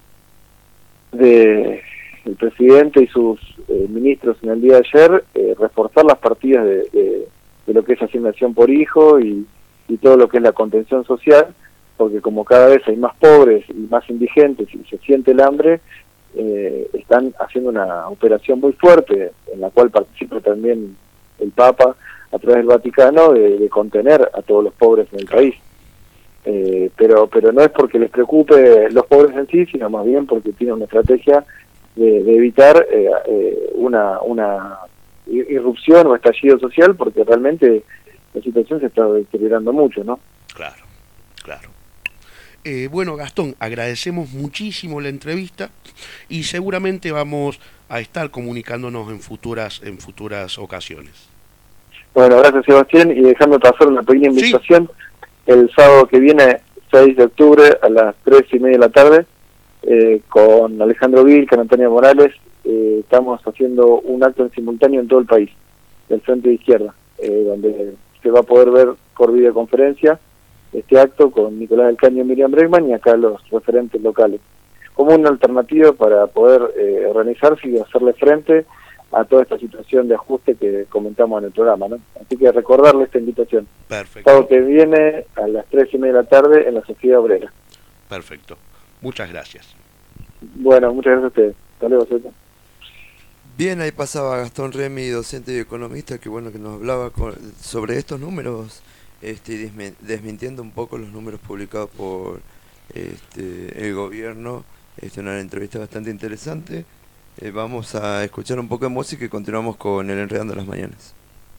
de el presidente y sus ministros en el día de ayer reforzar las partidas de lo que es asignación por hijo y todo lo que es la contención social, porque como cada vez hay más pobres y más indigentes y se siente el hambre, están haciendo una operación muy fuerte en la cual participa también el Papa a través del Vaticano de contener a todos los pobres en el país. Pero no es porque les preocupe los pobres en sí, sino más bien porque tiene una estrategia de evitar una irrupción o estallido social, porque realmente la situación se está deteriorando mucho, ¿no? Claro, claro. Bueno, Gastón, agradecemos muchísimo la entrevista y seguramente vamos a estar comunicándonos en futuras ocasiones. Bueno, gracias, Sebastián, y déjame pasar una pequeña invitación. Sí. El sábado que viene, 6 de octubre, a las 3:30 de la tarde, con Alejandro Vil, con Antonio Morales, estamos haciendo un acto en simultáneo en todo el país, del Frente de Izquierda, donde se va a poder ver por videoconferencia este acto con Nicolás del Caño y Miriam Bregman y acá los referentes locales, como una alternativa para poder organizarse y hacerle frente a toda esta situación de ajuste que comentamos en el programa, ¿no? Así que recordarle esta invitación. Perfecto. Sábado que viene a las 3:30 de la tarde en la Sociedad Obrera. Perfecto. Muchas gracias. Bueno, muchas gracias a ustedes. Hasta luego, Zeta. Bien, ahí pasaba Gastón Remy, docente y economista, que bueno que nos hablaba sobre estos números, desmintiendo un poco los números publicados por el gobierno. Una entrevista bastante interesante. Vamos a escuchar un poco de música y continuamos con el Enredando las Mañanas.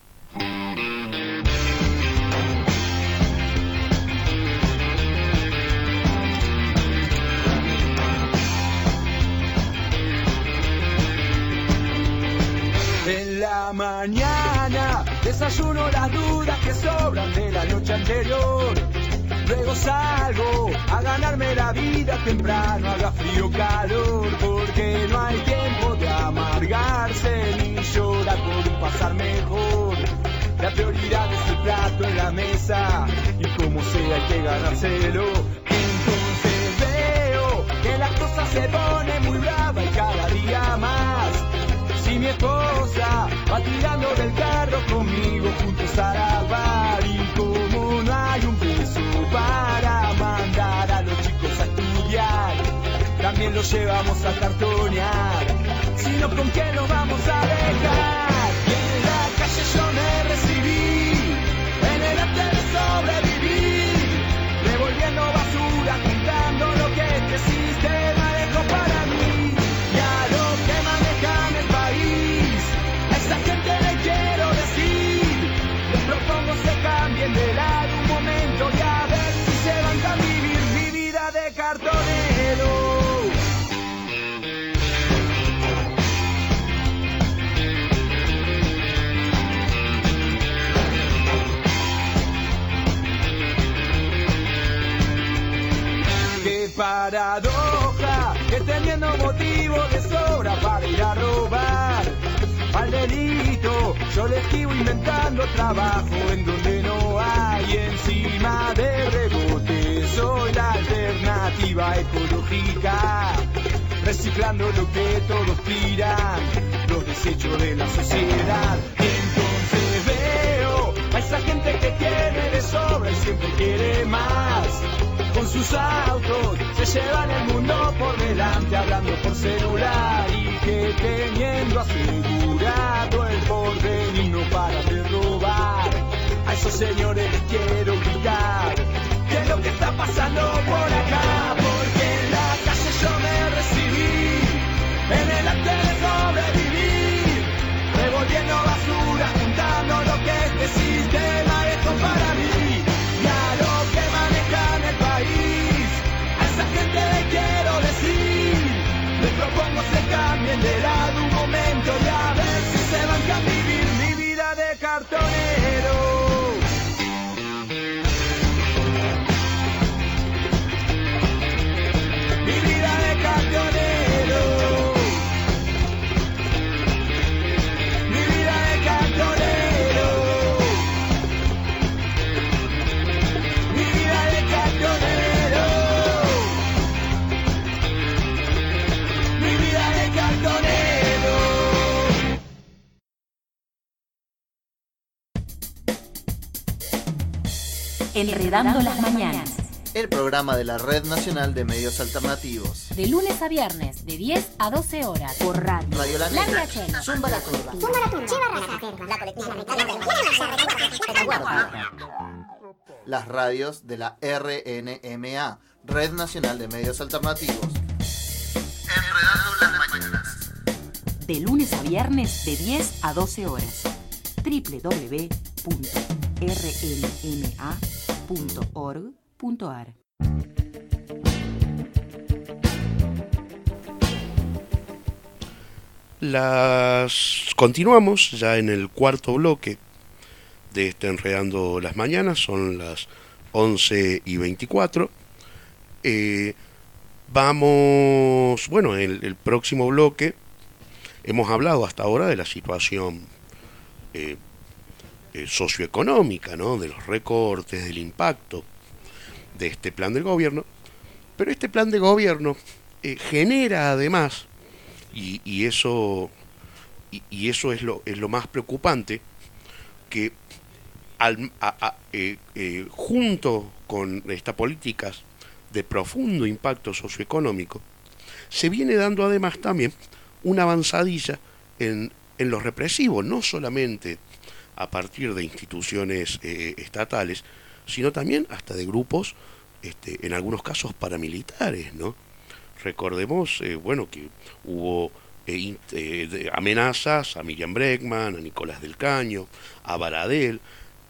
En la mañana desayuno las dudas que sobran de la noche anterior. Luego salgo a ganarme la vida temprano, haga frío o calor, porque no hay tiempo de amargarse ni llorar por un pasar mejor. La prioridad es el plato en la mesa y como sea hay que ganárselo. Entonces veo que la cosa se pone muy brava y cada día más. Si mi esposa va tirando del carro conmigo juntos a lavar, y como no hay un peso para mandar a los chicos a estudiar, también los llevamos a cartonear, sino con quién nos vamos a dejar. Y en la calle yo me recibí, en el arte de sobrevivir, paradoja, que teniendo motivo de sobra para ir a robar al delito, yo le esquivo inventando trabajo en donde no hay, encima de rebote soy la alternativa ecológica, reciclando lo que todos tiran, los desechos de la sociedad. Entonces veo a esa gente que tiene de sobra y siempre quiere más. Con sus autos se llevan el mundo por delante, hablando por celular, y que teniendo asegurado el porvenir no para de robar. A esos señores les quiero gritar qué es lo que está pasando por acá, porque en la calle yo me recibí en el arte de sobrevivir, revolviendo basura, juntando lo que este sistema dejó para mí, y a lo que manejan el país, a esa gente le quiero decir, les propongo se cambien de lado un momento y a ver si se van a vivir mi vida de cartonero. Mi vida de cartonero. Mi vida de cartonero. Mi vida de cartonero. Mi vida de cartonero. Enredando las mañanas. El programa de la Red Nacional de Medios Alternativos. De lunes a viernes, de 10 a 12 horas. Por radio. Radio La Negra. Zumba la Curva. Zumba la Turba. La colectiva. Las radios de la RNMA, Red Nacional de Medios Alternativos. Enredando las mañanas. De lunes a viernes, de 10 a 12 horas. www.rnma.org.ar. Continuamos ya en el cuarto bloque de este Enredando las Mañanas, son las 11:24. Vamos, bueno, en el próximo bloque hemos hablado hasta ahora de la situación socioeconómica, ¿no? De los recortes, del impacto de este plan del gobierno, pero este plan de gobierno genera además, y eso es lo más preocupante, que junto con estas políticas de profundo impacto socioeconómico, se viene dando además también una avanzadilla en lo represivo, no solamente a partir de instituciones estatales, sino también hasta de grupos, en algunos casos paramilitares, ¿no? Recordemos, bueno, que hubo amenazas a Miriam Bregman, a Nicolás del Caño, a Baradel,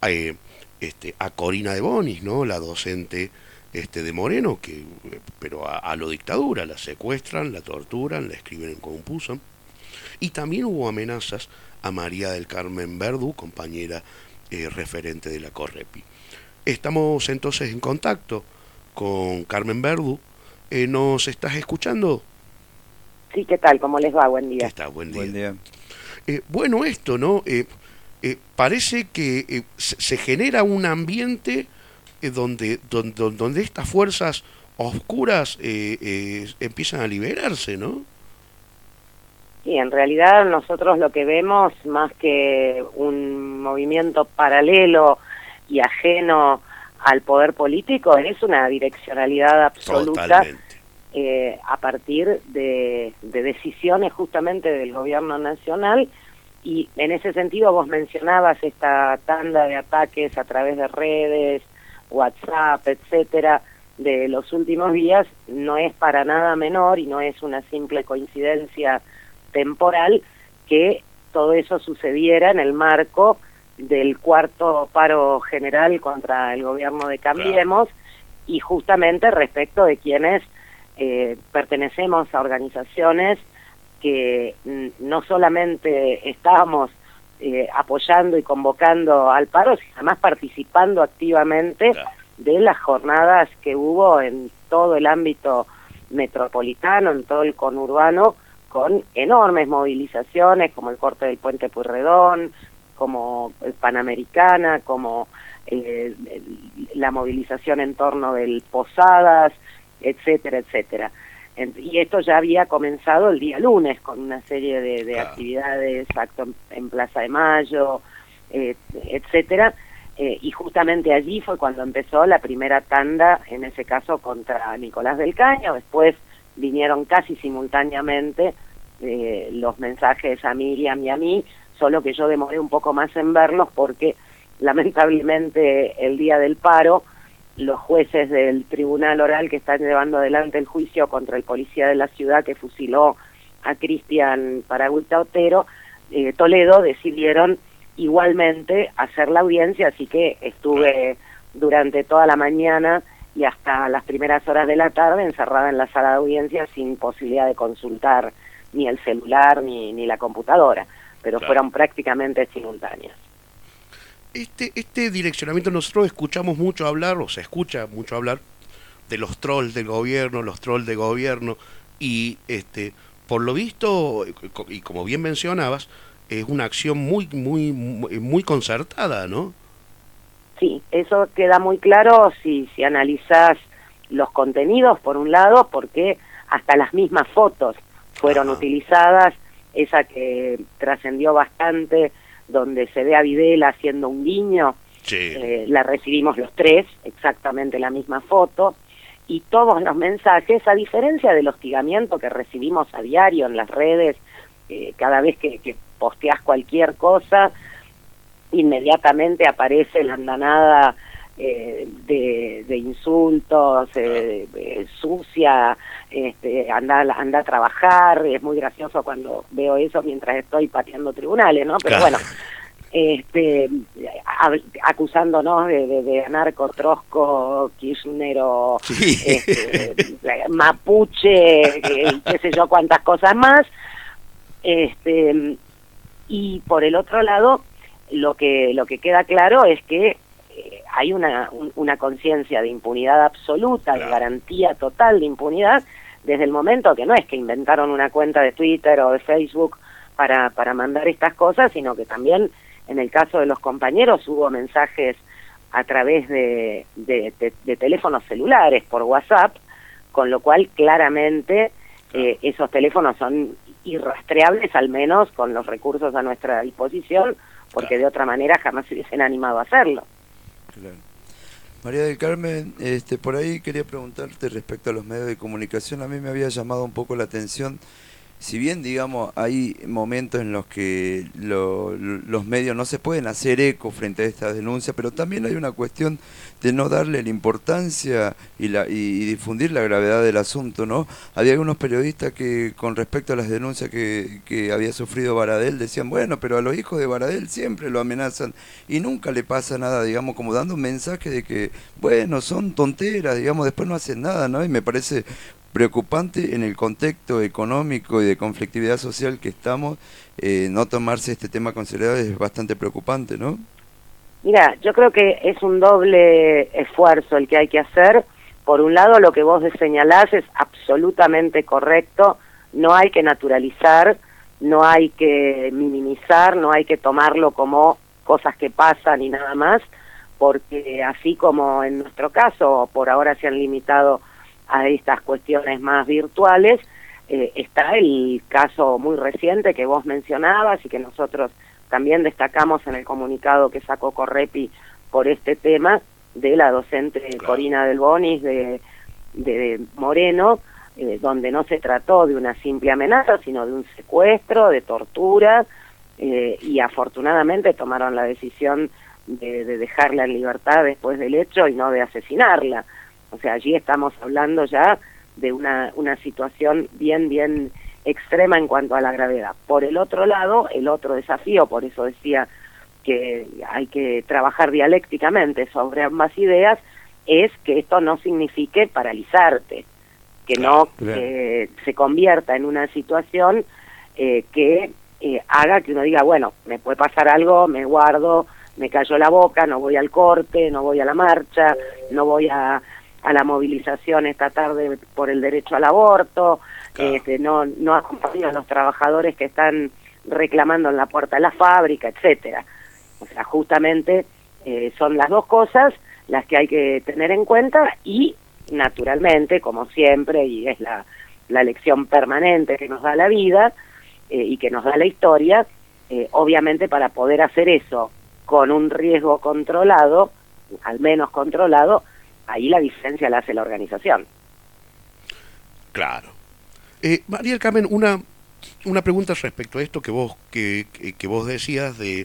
a Corina de Bonis, ¿no? La docente de Moreno, pero a lo dictadura, la secuestran, la torturan, la escriben en Compusan. Y también hubo amenazas a María del Carmen Verdú, compañera referente de la Correpi. Estamos entonces en contacto con Carmen Verdú. ¿Nos estás escuchando? Sí, ¿qué tal? ¿Cómo les va? Buen día. ¿Qué está? Buen día. Bueno, esto, ¿no? Parece que se genera un ambiente donde estas fuerzas oscuras empiezan a liberarse, ¿no? Sí, en realidad nosotros lo que vemos, más que un movimiento paralelo y ajeno al poder político, es una direccionalidad absoluta a partir de decisiones justamente del gobierno nacional. Y en ese sentido vos mencionabas esta tanda de ataques a través de redes, WhatsApp, etcétera, de los últimos días. No es para nada menor y no es una simple coincidencia temporal que todo eso sucediera en el marco del cuarto paro general contra el gobierno de Cambiemos, claro. Y justamente respecto de quienes pertenecemos a organizaciones que no solamente estábamos apoyando y convocando al paro, sino además participando activamente, claro, de las jornadas que hubo en todo el ámbito metropolitano, en todo el conurbano, con enormes movilizaciones, como el corte del puente Pueyrredón, como el Panamericana, como la movilización en torno del Posadas, etcétera, etcétera. Y esto ya había comenzado el día lunes con una serie de actividades, actos en Plaza de Mayo, etcétera, y justamente allí fue cuando empezó la primera tanda, en ese caso contra Nicolás del Caño. Después vinieron casi simultáneamente los mensajes a Miriam y a mí, solo que yo demoré un poco más en verlos porque lamentablemente el día del paro los jueces del tribunal oral que están llevando adelante el juicio contra el policía de la ciudad que fusiló a Cristian Paragüita Otero, Toledo, decidieron igualmente hacer la audiencia, así que estuve durante toda la mañana y hasta las primeras horas de la tarde encerrada en la sala de audiencia sin posibilidad de consultar ni el celular ni la computadora, pero fueron prácticamente simultáneas. Este direccionamiento, nosotros escuchamos mucho hablar, o se escucha mucho hablar, de los trolls del gobierno, y por lo visto, y como bien mencionabas, es una acción muy concertada, ¿no? Sí, eso queda muy claro si analizás los contenidos, por un lado, porque hasta las mismas fotos fueron utilizadas, esa que trascendió bastante, donde se ve a Videla haciendo un guiño, la recibimos los tres, exactamente la misma foto, y todos los mensajes, a diferencia del hostigamiento que recibimos a diario en las redes, cada vez que posteas cualquier cosa, inmediatamente aparece la andanada de insultos, sucia, anda a trabajar. Es muy gracioso cuando veo eso mientras estoy pateando tribunales, ¿no? Pero bueno, acusándonos de anarco, trosco, kirchnero, mapuche, qué sé yo cuántas cosas más. Y por el otro lado, lo que queda claro es que hay una conciencia de impunidad absoluta, de garantía total de impunidad, desde el momento que no es que inventaron una cuenta de Twitter o de Facebook para mandar estas cosas, sino que también en el caso de los compañeros hubo mensajes a través de teléfonos celulares por WhatsApp, con lo cual claramente esos teléfonos son irrastreables, al menos con los recursos a nuestra disposición, porque de otra manera jamás se hubiesen animado a hacerlo. Claro. María del Carmen, por ahí quería preguntarte respecto a los medios de comunicación. A mí me había llamado un poco la atención, si bien, digamos, hay momentos en los que los medios no se pueden hacer eco frente a estas denuncias, pero también hay una cuestión de no darle la importancia y difundir la gravedad del asunto, ¿no? Había algunos periodistas que, con respecto a las denuncias que había sufrido Baradel, decían, bueno, pero a los hijos de Baradel siempre lo amenazan y nunca le pasa nada, digamos, como dando un mensaje de que, bueno, son tonteras, digamos, después no hacen nada, ¿no? Y me parece preocupante en el contexto económico y de conflictividad social que estamos, no tomarse este tema considerado es bastante preocupante, ¿no? Mira, yo creo que es un doble esfuerzo el que hay que hacer. Por un lado, lo que vos señalás es absolutamente correcto, no hay que naturalizar, no hay que minimizar, no hay que tomarlo como cosas que pasan y nada más, porque así como en nuestro caso, por ahora se han limitado a estas cuestiones más virtuales, está el caso muy reciente que vos mencionabas y que nosotros también destacamos en el comunicado que sacó Correpi por este tema, de la docente Corina Del Bonis de Moreno, donde no se trató de una simple amenaza, sino de un secuestro, de tortura, y afortunadamente tomaron la decisión de dejarla en libertad después del hecho y no de asesinarla. O sea, allí estamos hablando ya de una situación bien extrema en cuanto a la gravedad. Por el otro lado, el otro desafío, por eso decía que hay que trabajar dialécticamente sobre ambas ideas, es que esto no signifique paralizarte, que se convierta en una situación que haga que uno diga, bueno, me puede pasar algo, me guardo, me callo la boca, no voy al corte, no voy a la marcha, no voy a a la movilización esta tarde por el derecho al aborto, no acompaña a los trabajadores que están reclamando en la puerta de la fábrica, etcétera. O sea, justamente son las dos cosas las que hay que tener en cuenta y, naturalmente, como siempre, y es la lección permanente que nos da la vida y que nos da la historia, obviamente para poder hacer eso con un riesgo controlado, al menos controlado, ahí la diferencia la hace la organización. Claro. María del Carmen, una pregunta respecto a esto que vos decías de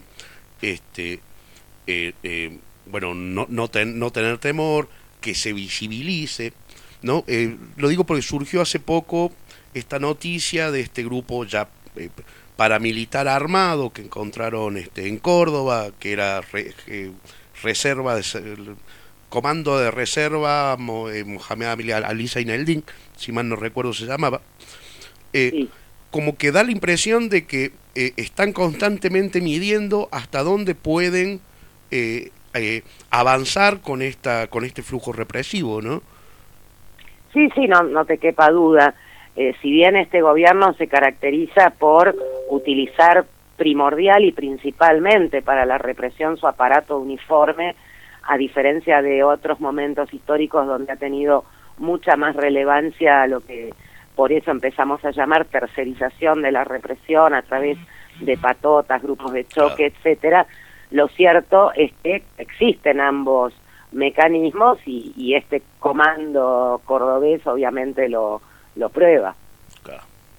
no tener temor, que se visibilice, ¿no? Lo digo porque surgió hace poco esta noticia de este grupo ya paramilitar armado que encontraron en Córdoba, que era reserva comando de reserva Mohamed Ali Zaineldin, si mal no recuerdo se llamaba. Sí. Como que da la impresión de que están constantemente midiendo hasta dónde pueden avanzar con este flujo represivo, ¿no? Sí, no te quepa duda. Si bien este gobierno se caracteriza por utilizar primordial y principalmente para la represión su aparato uniforme, a diferencia de otros momentos históricos donde ha tenido mucha más relevancia lo que por eso empezamos a llamar tercerización de la represión a través de patotas, grupos de choque, etcétera. Lo cierto es que existen ambos mecanismos y este comando cordobés obviamente lo prueba. Claro.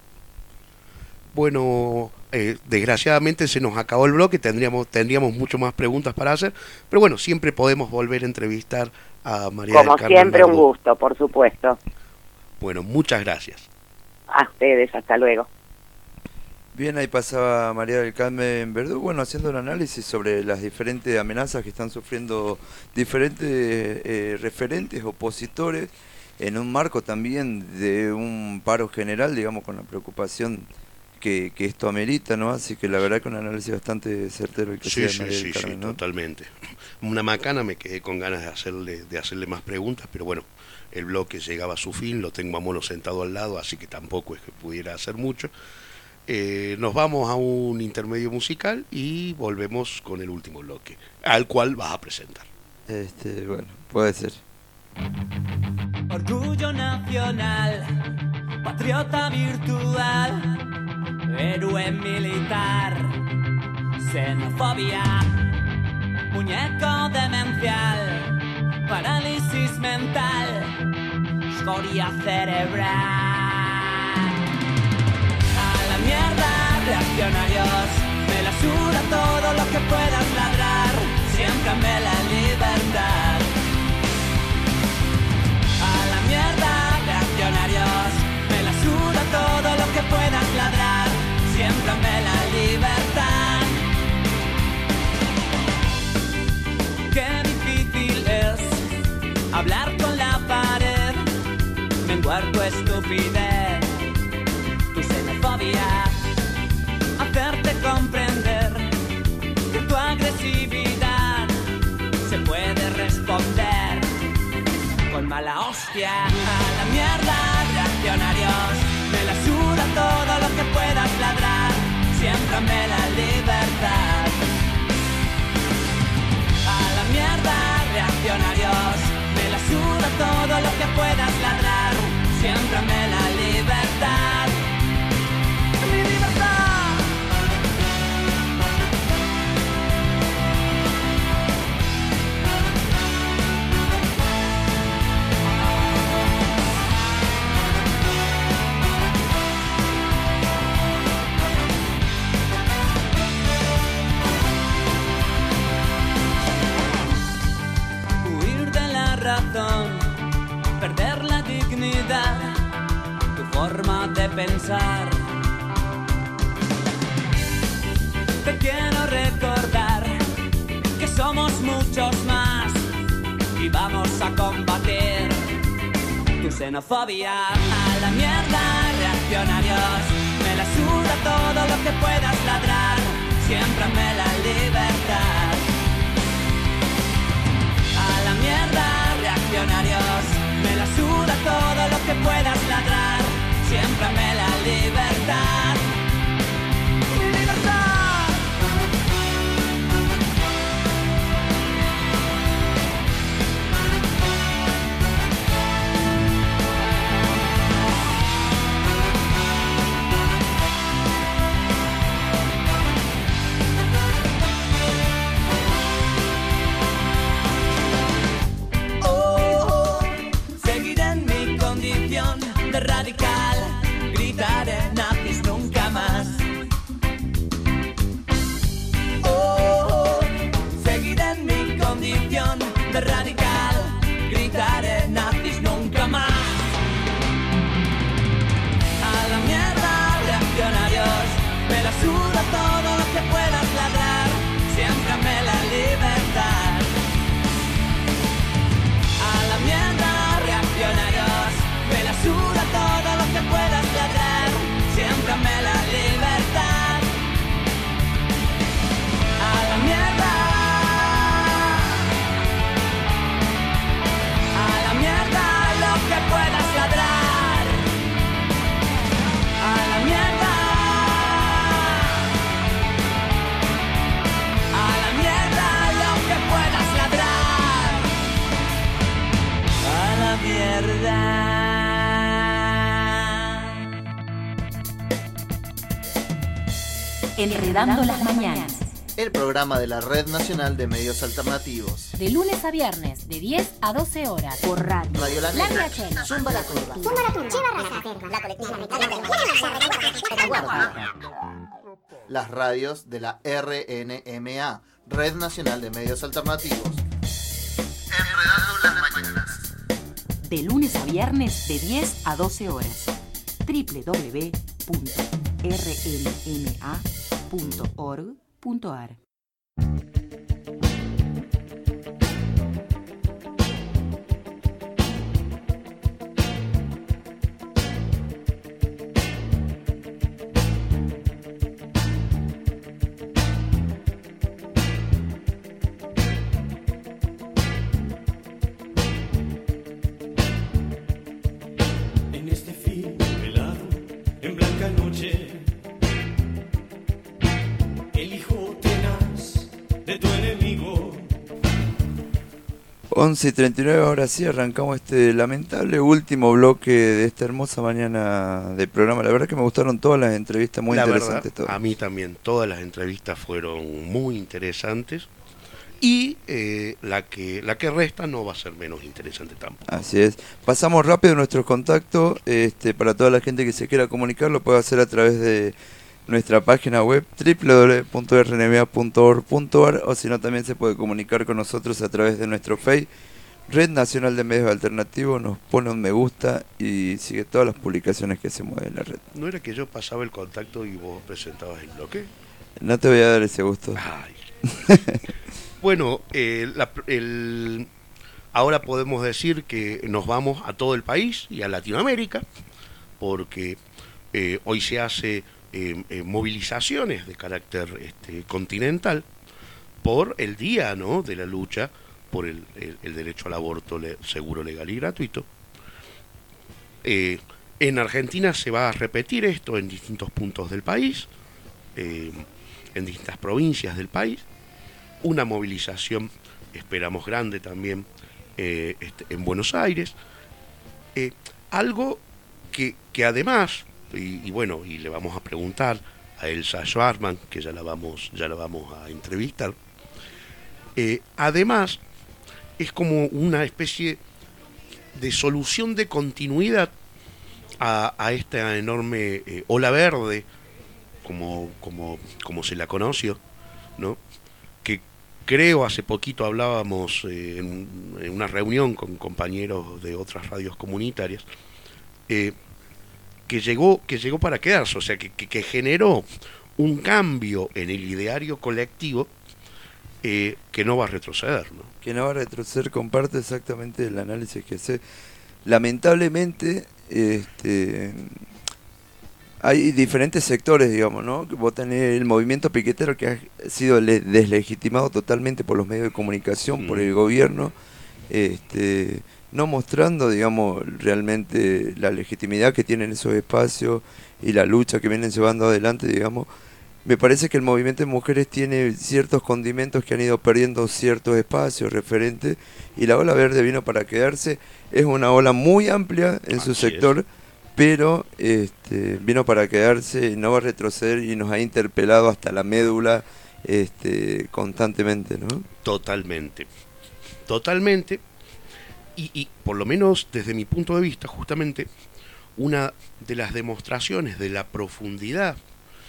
Bueno, desgraciadamente se nos acabó el bloque, tendríamos mucho más preguntas para hacer, pero bueno, siempre podemos volver a entrevistar a María del Carmen. Como siempre, un gusto, por supuesto. Bueno, muchas gracias. A ustedes, hasta luego. Bien, ahí pasaba María del Carmen Verdú, bueno, haciendo un análisis sobre las diferentes amenazas que están sufriendo diferentes referentes, opositores, en un marco también de un paro general, digamos, con la preocupación que esto amerita, ¿no? Así que la verdad que un análisis bastante certero el que sí, sea María del Carmen, ¿no? Totalmente. Una macana, me quedé con ganas de hacerle más preguntas, pero bueno, el bloque llegaba a su fin, lo tengo a Mono sentado al lado, así que tampoco es que pudiera hacer mucho. Nos vamos a un intermedio musical y volvemos con el último bloque, al cual vas a presentar. Bueno, puede ser. Orgullo nacional, patriota virtual, héroe militar, xenofobia, muñeco demencial, parálisis mental, escoria cerebral. A la mierda, reaccionarios, me la suda todo lo que puedas ladrar, siémprame la libertad. A la mierda, reaccionarios, me la suda todo lo que puedas ladrar, siémprame la libertad. Qué difícil es hablar con la pared, menguar tu estupidez, tu xenofobia, hacerte comprender que tu agresividad se puede responder con mala hostia. A la mierda, reaccionarios, me la suda todo lo que puedas ladrar, siémprame la libertad. A la mierda, reaccionarios, me la suda todo lo que puedas ladrar, siémprame la libertad. Mi libertad. Perder la dignidad, tu forma de pensar. Te quiero recordar que somos muchos más y vamos a combatir tu xenofobia. A la mierda, reaccionarios, me la suda todo lo que puedas ladrar, siémprame la libertad. A la mierda, reaccionarios, Me la suda todo lo que puedas ladrar. Siempre me la libertad. Mi libertad. Radical, gritaré nazis nunca más. Oh, seguiré en mi condición de radical, gritaré nazis nunca más. A la mierda, reaccionarios, me la suda todo lo que puedas ladrar, siempre me la libertad. A la mierda, reaccionarios, me la suda todo lo que puedas ladrar, siempre me la libertad. A la mierda. A la mierda lo que puedas ladrar. A la mierda. A la mierda lo que puedas ladrar. A la mierda. Enredando las mañanas. El programa de la Red Nacional de Medios Alternativos. De lunes a viernes, de 10 a 12 horas. Por radio. Radio La La Negra. Negra. Zumba la Turba. Zumba la Turba. Chiva Raza. La colectiva. Las radios de la RNMA, Red Nacional de Medios Alternativos. Enredando las mañanas. De lunes a viernes, de 10 a 12 horas. www.rnma.org.ar. En este fin velado, en blanca noche, el hijo tenaz de tu enemigo. 11:39, ahora sí arrancamos este lamentable último bloque de esta hermosa mañana de programa. La verdad que me gustaron todas las entrevistas, muy La interesantes verdad, todas. a mí también, todas las entrevistas fueron muy interesantes y la que resta no va a ser menos interesante tampoco. Así es. Pasamos rápido nuestros contactos. Para toda la gente que se quiera comunicar, lo puede hacer a través de nuestra página web www.rnma.org.ar, o si no también se puede comunicar con nosotros a través de nuestro Face, Red Nacional de Medios Alternativos. Nos pone un me gusta y sigue todas las publicaciones que hacemos en la red. ¿No era que yo pasaba el contacto y vos presentabas el bloque? No te voy a dar ese gusto. Ay. Bueno, ahora podemos decir que nos vamos a todo el país y a Latinoamérica, porque hoy se hace movilizaciones de carácter continental por el día, ¿no?, de la lucha por el derecho al aborto seguro, legal y gratuito. En Argentina se va a repetir esto en distintos puntos del país, en distintas provincias del país. Una movilización, esperamos, grande también en Buenos Aires. Algo que además, y bueno, y le vamos a preguntar a Elsa Schwarman, que ya la vamos a entrevistar. Además, es como una especie de solución de continuidad a esta enorme ola verde, como se la conoció, ¿no? Que creo hace poquito hablábamos en una reunión con compañeros de otras radios comunitarias, que llegó para quedarse, o sea, que generó un cambio en el ideario colectivo que no va a retroceder, ¿no? Que no va a retroceder, comparto exactamente el análisis que hace. Lamentablemente, hay diferentes sectores, digamos, ¿no? Vos tenés el movimiento piquetero que ha sido deslegitimado totalmente por los medios de comunicación, por el gobierno, no mostrando, digamos, realmente la legitimidad que tienen esos espacios y la lucha que vienen llevando adelante, digamos. Me parece que el movimiento de mujeres tiene ciertos condimentos que han ido perdiendo ciertos espacios referentes, y la ola verde vino para quedarse. Es una ola muy amplia en su sector, pero vino para quedarse y no va a retroceder, y nos ha interpelado hasta la médula constantemente, ¿no? Totalmente. Y por lo menos desde mi punto de vista, justamente, una de las demostraciones de la profundidad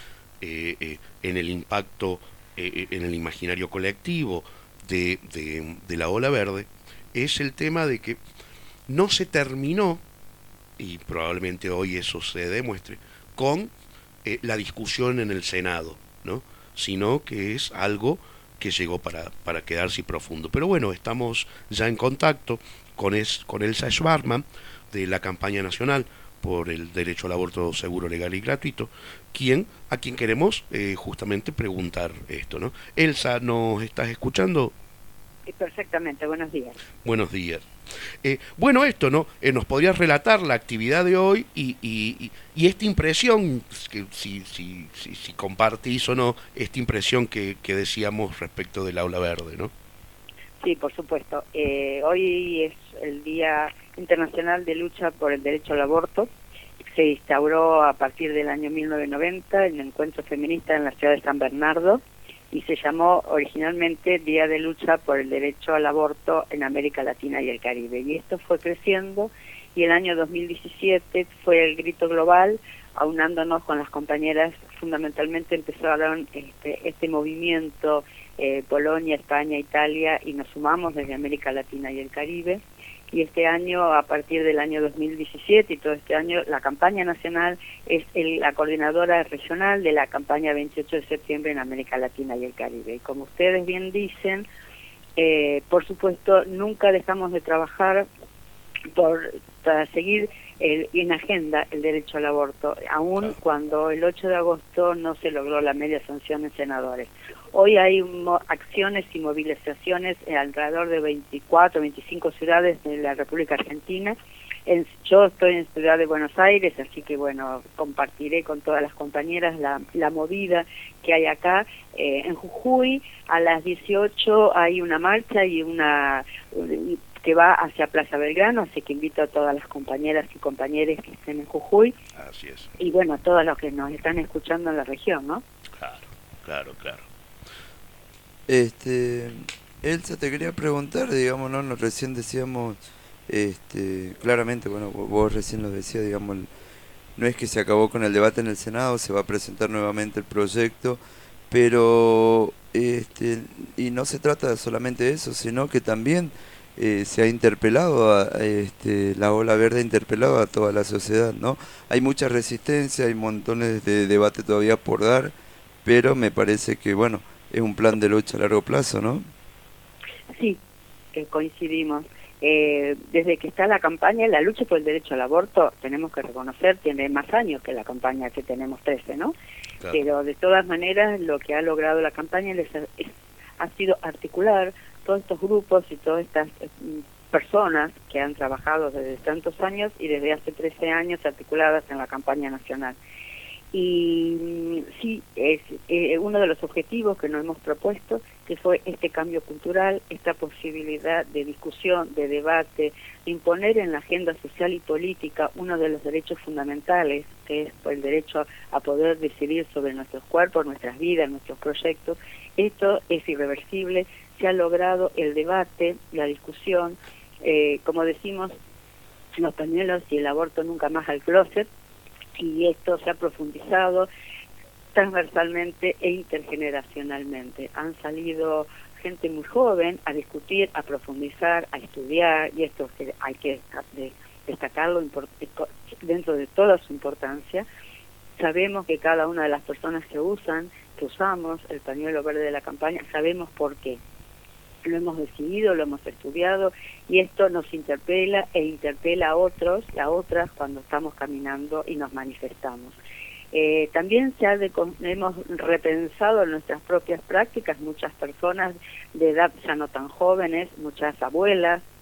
en el impacto, en el imaginario colectivo de la ola verde, es el tema de que no se terminó, y probablemente hoy eso se demuestre, con la discusión en el Senado, ¿no? Sino que es algo que llegó para quedarse profundo. Pero bueno, estamos ya en contacto con Elsa Schwarman, de la campaña nacional por el derecho al aborto seguro, legal y gratuito, a quien queremos justamente preguntar esto, ¿no? Elsa, ¿nos estás escuchando? Perfectamente, buenos días. Buenos días. Bueno, esto, ¿no? ¿Nos podrías relatar la actividad de hoy y esta impresión, que si compartís o no, esta impresión que decíamos respecto del aula verde, ¿no? Sí, por supuesto. Hoy es el Día Internacional de Lucha por el Derecho al Aborto. Se instauró a partir del año 1990 el encuentro feminista en la ciudad de San Bernardo, y se llamó originalmente Día de Lucha por el Derecho al Aborto en América Latina y el Caribe. Y esto fue creciendo, y el año 2017 fue el grito global, aunándonos con las compañeras. Fundamentalmente empezaron este movimiento Polonia, España, Italia, y nos sumamos desde América Latina y el Caribe. Y este año, a partir del año 2017 y todo este año, la campaña nacional es la coordinadora regional de la campaña 28 de septiembre en América Latina y el Caribe. Y como ustedes bien dicen, por supuesto, nunca dejamos de trabajar para seguir en agenda el derecho al aborto, aun cuando el 8 de agosto no se logró la media sanción en senadores. Hoy hay acciones y movilizaciones en alrededor de 24, 25 ciudades de la República Argentina. Yo estoy en Ciudad de Buenos Aires, así que bueno, compartiré con todas las compañeras la movida que hay acá. En Jujuy a las 18 hay una marcha y que va hacia Plaza Belgrano, así que invito a todas las compañeras y compañeros que estén en Jujuy. Así es. Y bueno, a todos los que nos están escuchando en la región, ¿no? Claro. Elsa, te quería preguntar, digamos, ¿no? Recién decíamos, claramente, bueno, vos recién lo decías, digamos, no es que se acabó con el debate en el Senado, se va a presentar nuevamente el proyecto, pero, y no se trata solamente de eso, sino que también se ha interpelado, la ola verde ha interpelado a toda la sociedad, ¿no? Hay mucha resistencia, hay montones de debate todavía por dar, pero me parece que, bueno, es un plan de lucha a largo plazo, ¿no? Sí, coincidimos. Desde que está la campaña, la lucha por el derecho al aborto, tenemos que reconocer, tiene más años que la campaña que tenemos 13, ¿no? Claro. Pero de todas maneras, lo que ha logrado la campaña ha sido articular todos estos grupos y todas estas personas que han trabajado desde tantos años y desde hace 13 años articuladas en la campaña nacional. Y sí, es uno de los objetivos que nos hemos propuesto, que fue este cambio cultural, esta posibilidad de discusión, de debate, de imponer en la agenda social y política uno de los derechos fundamentales, que es el derecho a poder decidir sobre nuestros cuerpos, nuestras vidas, nuestros proyectos. Esto es irreversible, se ha logrado el debate, la discusión, como decimos, los pañuelos y el aborto nunca más al closet, y esto se ha profundizado transversalmente e intergeneracionalmente. Han salido gente muy joven a discutir, a profundizar, a estudiar, y esto hay que destacarlo dentro de toda su importancia. Sabemos que cada una de las personas que usamos el pañuelo verde de la campaña, sabemos por qué. Lo hemos decidido, lo hemos estudiado, y esto nos interpela e interpela a otros y a otras cuando estamos caminando y nos manifestamos. También hemos repensado nuestras propias prácticas, muchas personas de edad ya no tan jóvenes, muchas abuelas,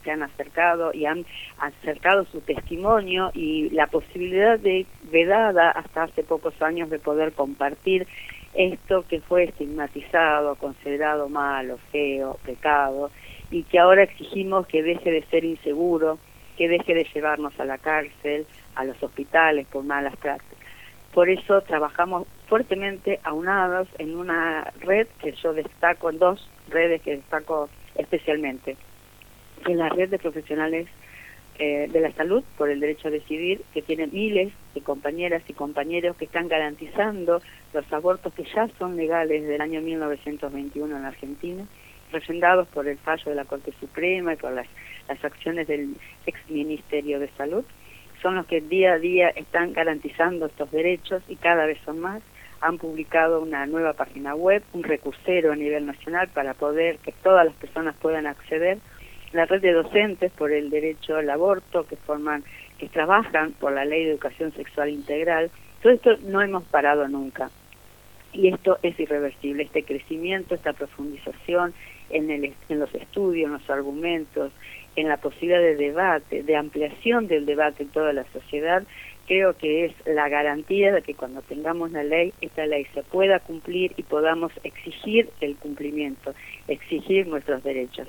se han acercado y han acercado su testimonio y la posibilidad de vedada hasta hace pocos años de poder compartir esto que fue estigmatizado, considerado malo, feo, pecado, y que ahora exigimos que deje de ser inseguro, que deje de llevarnos a la cárcel, a los hospitales por malas prácticas. Por eso trabajamos fuertemente aunados en una red que yo destaco, en dos redes que destaco especialmente, que es la red de profesionales de la salud por el derecho a decidir, que tiene miles de compañeras y compañeros que están garantizando los abortos que ya son legales desde el año 1921 en Argentina, refrendados por el fallo de la Corte Suprema y por las acciones del ex Ministerio de Salud. Son los que día a día están garantizando estos derechos y cada vez son más. Han publicado una nueva página web, un recursero a nivel nacional para poder que todas las personas puedan acceder. La red de docentes por el derecho al aborto que trabajan por la Ley de Educación Sexual Integral. Todo esto no hemos parado nunca. Y esto es irreversible, este crecimiento, esta profundización en los estudios, en los argumentos, en la posibilidad de debate, de ampliación del debate en toda la sociedad, creo que es la garantía de que cuando tengamos la ley, esta ley se pueda cumplir y podamos exigir el cumplimiento, exigir nuestros derechos.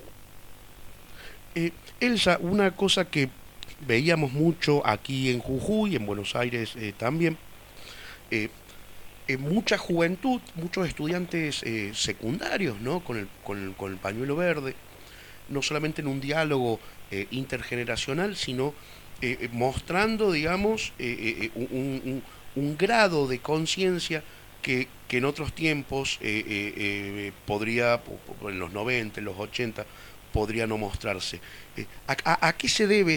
Elsa, una cosa que veíamos mucho aquí en Jujuy, en Buenos Aires también, mucha juventud, muchos estudiantes secundarios, ¿no? con el pañuelo verde, no solamente en un diálogo intergeneracional, sino mostrando, digamos, un grado de conciencia que en otros tiempos podría, en los 90, en los 80, podría no mostrarse. ¿A qué se debe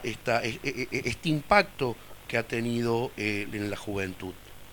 este impacto que ha tenido en la juventud?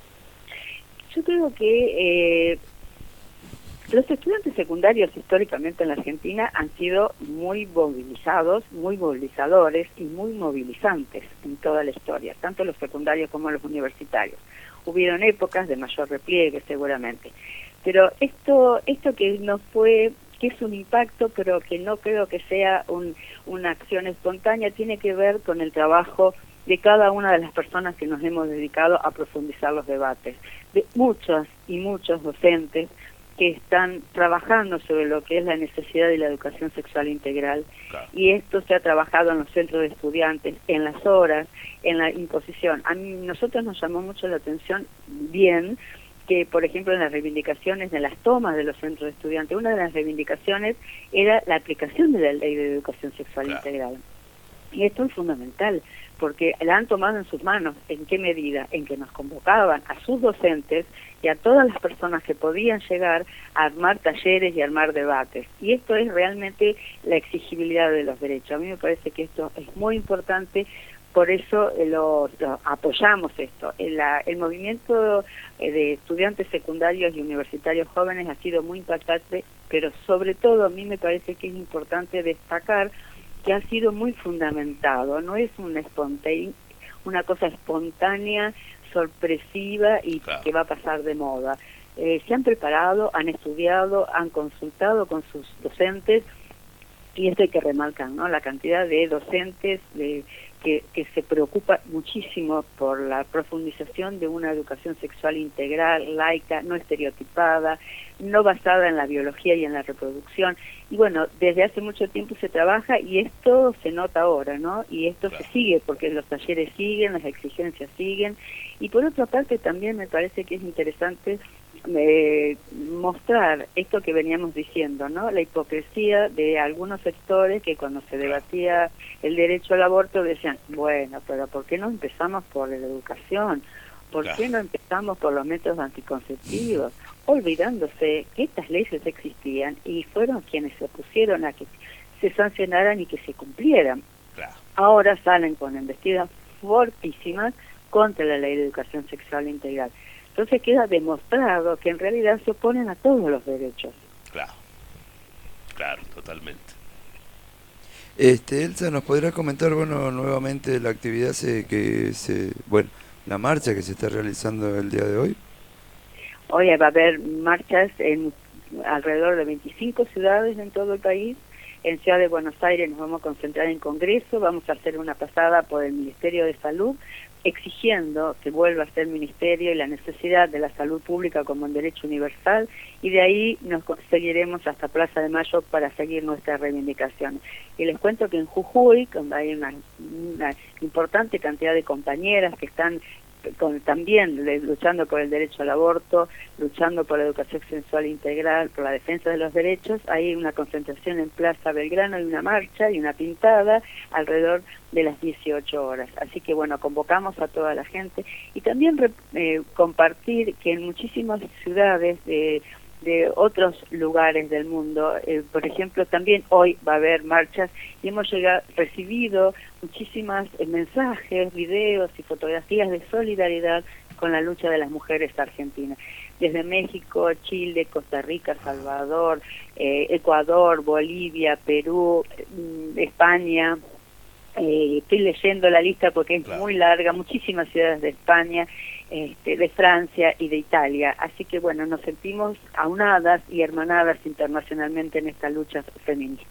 Yo creo que los estudiantes secundarios históricamente en la Argentina han sido muy movilizados, muy movilizadores y muy movilizantes en toda la historia, tanto los secundarios como los universitarios. Hubieron épocas de mayor repliegue seguramente, pero esto que no fue, que es un impacto, pero que no creo que sea una acción espontánea, tiene que ver con el trabajo de cada una de las personas que nos hemos dedicado a profundizar los debates, de muchas y muchos docentes que están trabajando sobre lo que es la necesidad de la educación sexual integral. Claro. Y esto se ha trabajado en los centros de estudiantes, en las horas, en la imposición. A nosotros nos llamó mucho la atención bien que, por ejemplo, en las reivindicaciones, en las tomas de los centros de estudiantes, una de las reivindicaciones era la aplicación de la Ley de Educación Sexual Integral. Y esto es fundamental, porque la han tomado en sus manos. ¿En qué medida? En que nos convocaban a sus docentes y a todas las personas que podían llegar a armar talleres y armar debates. Y esto es realmente la exigibilidad de los derechos. A mí me parece que esto es muy importante, por eso lo apoyamos esto. El movimiento de estudiantes secundarios y universitarios jóvenes ha sido muy impactante, pero sobre todo a mí me parece que es importante destacar que ha sido muy fundamentado, no es una cosa espontánea, sorpresiva y que va a pasar de moda. Se han preparado, han estudiado, han consultado con sus docentes, y esto hay que remarcar, ¿no? La cantidad de docentes que se preocupa muchísimo por la profundización de una educación sexual integral, laica, no estereotipada, no basada en la biología y en la reproducción. Y bueno, desde hace mucho tiempo se trabaja y esto se nota ahora, ¿no? Y esto se sigue porque los talleres siguen, las exigencias siguen. Y por otra parte también me parece que es interesante mostrar esto que veníamos diciendo, ¿no? La hipocresía de algunos sectores que cuando se debatía el derecho al aborto decían, bueno, pero ¿por qué no empezamos por la educación? ¿Por qué no empezamos por los métodos anticonceptivos? Olvidándose que estas leyes existían y fueron quienes se opusieron a que se sancionaran y que se cumplieran. Ahora salen con embestidas fortísimas contra la Ley de Educación Sexual Integral. Entonces queda demostrado que en realidad se oponen a todos los derechos. Claro, totalmente. Elsa, ¿nos podrá comentar, nuevamente la actividad la marcha que se está realizando el día de hoy? Hoy va a haber marchas en alrededor de 25 ciudades en todo el país, En Ciudad de Buenos Aires nos vamos a concentrar en Congreso, vamos a hacer una pasada por el Ministerio de Salud, exigiendo que vuelva a ser ministerio y la necesidad de la salud pública como un derecho universal, y de ahí nos seguiremos hasta Plaza de Mayo para seguir nuestras reivindicaciones. Y les cuento que en Jujuy, donde hay una importante cantidad de compañeras que están también luchando por el derecho al aborto, luchando por la educación sexual integral, por la defensa de los derechos, hay una concentración en Plaza Belgrano, hay una marcha y una pintada alrededor de las 18 horas. Así que bueno, convocamos a toda la gente y también compartir que en muchísimas ciudades de otros lugares del mundo, por ejemplo, también hoy va a haber marchas y hemos recibido muchísimas mensajes, videos y fotografías de solidaridad con la lucha de las mujeres argentinas. Desde México, Chile, Costa Rica, Salvador, Ecuador, Bolivia, Perú, España. Estoy leyendo la lista porque es muy larga, muchísimas ciudades de España, de Francia y de Italia. Así que bueno, nos sentimos aunadas y hermanadas internacionalmente en esta lucha feminista.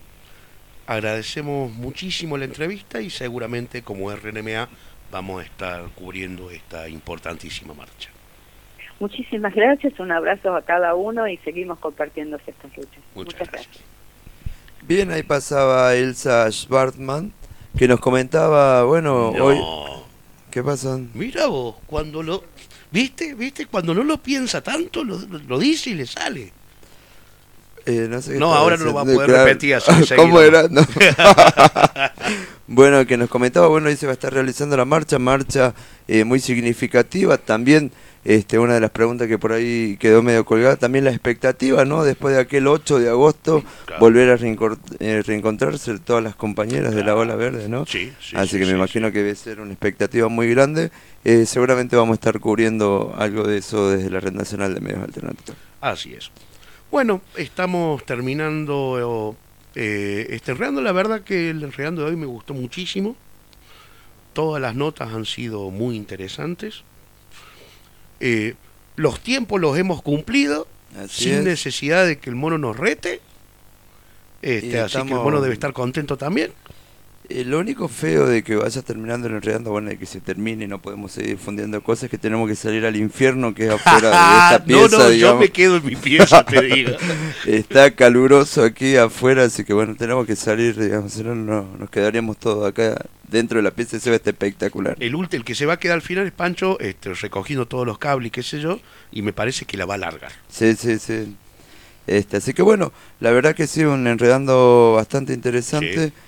Agradecemos muchísimo la entrevista y seguramente como RNMA vamos a estar cubriendo esta importantísima marcha. Muchísimas gracias, un abrazo a cada uno y seguimos compartiendo estas luchas. Muchas gracias. Bien, ahí pasaba Elsa Schwartzman, que nos comentaba, bueno, No. hoy... ¿Qué pasa? Mira vos, cuando lo... ¿Viste? Cuando no lo piensa tanto, lo dice y le sale. No sé qué No, estaba ahora no lo va a diciendo, poder claro. repetir así. ¿Cómo era? No. Bueno, que nos comentaba, bueno, ahí se va a estar realizando la marcha muy significativa. También una de las preguntas que por ahí quedó medio colgada, también la expectativa, ¿no? Después de aquel 8 de agosto, volver a reencontrarse todas las compañeras de la Ola Verde, ¿no? Sí, Así que me imagino que debe ser una expectativa muy grande. Seguramente vamos a estar cubriendo algo de eso desde la Red Nacional de Medios Alternativos. Así es. Bueno, estamos terminando este enredando. La verdad que el enredando de hoy me gustó muchísimo. Todas las notas han sido muy interesantes. Los tiempos los hemos cumplido sin necesidad de que el mono nos rete. Así que el mono debe estar contento también. Lo único feo de que vaya terminando el enredando, bueno, de que se termine y no podemos seguir difundiendo cosas, es que tenemos que salir al infierno que es afuera de esta pieza. No, digamos. yo me quedo en mi pieza, te digo. Está caluroso aquí afuera, así que bueno, tenemos que salir, digamos, si no nos quedaríamos todos acá dentro de la pieza. Se ve espectacular. El que se va a quedar al final es Pancho, recogiendo todos los cables y qué sé yo, y me parece que la va a largar. Sí. Así que bueno, la verdad que sí, un enredando bastante interesante. Sí.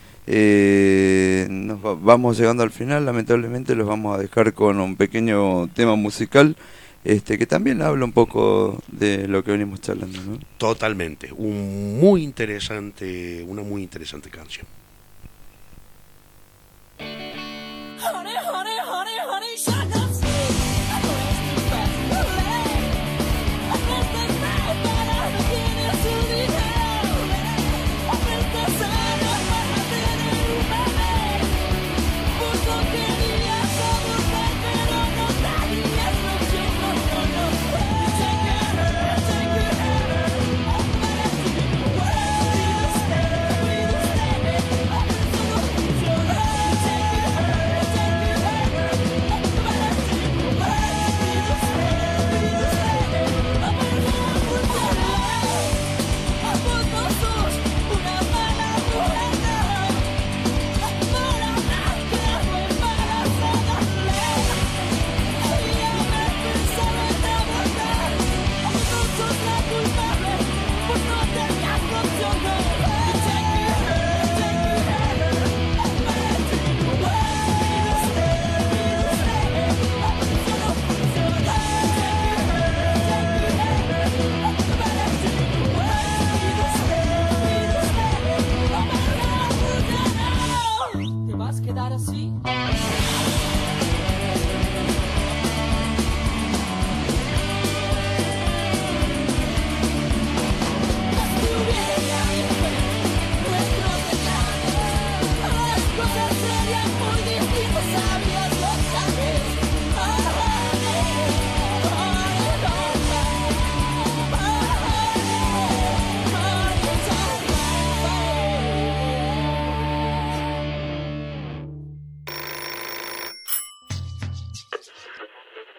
Vamos llegando al final, lamentablemente los vamos a dejar con un pequeño tema musical que también habla un poco de lo que venimos charlando, ¿no? Totalmente, una muy interesante canción. Take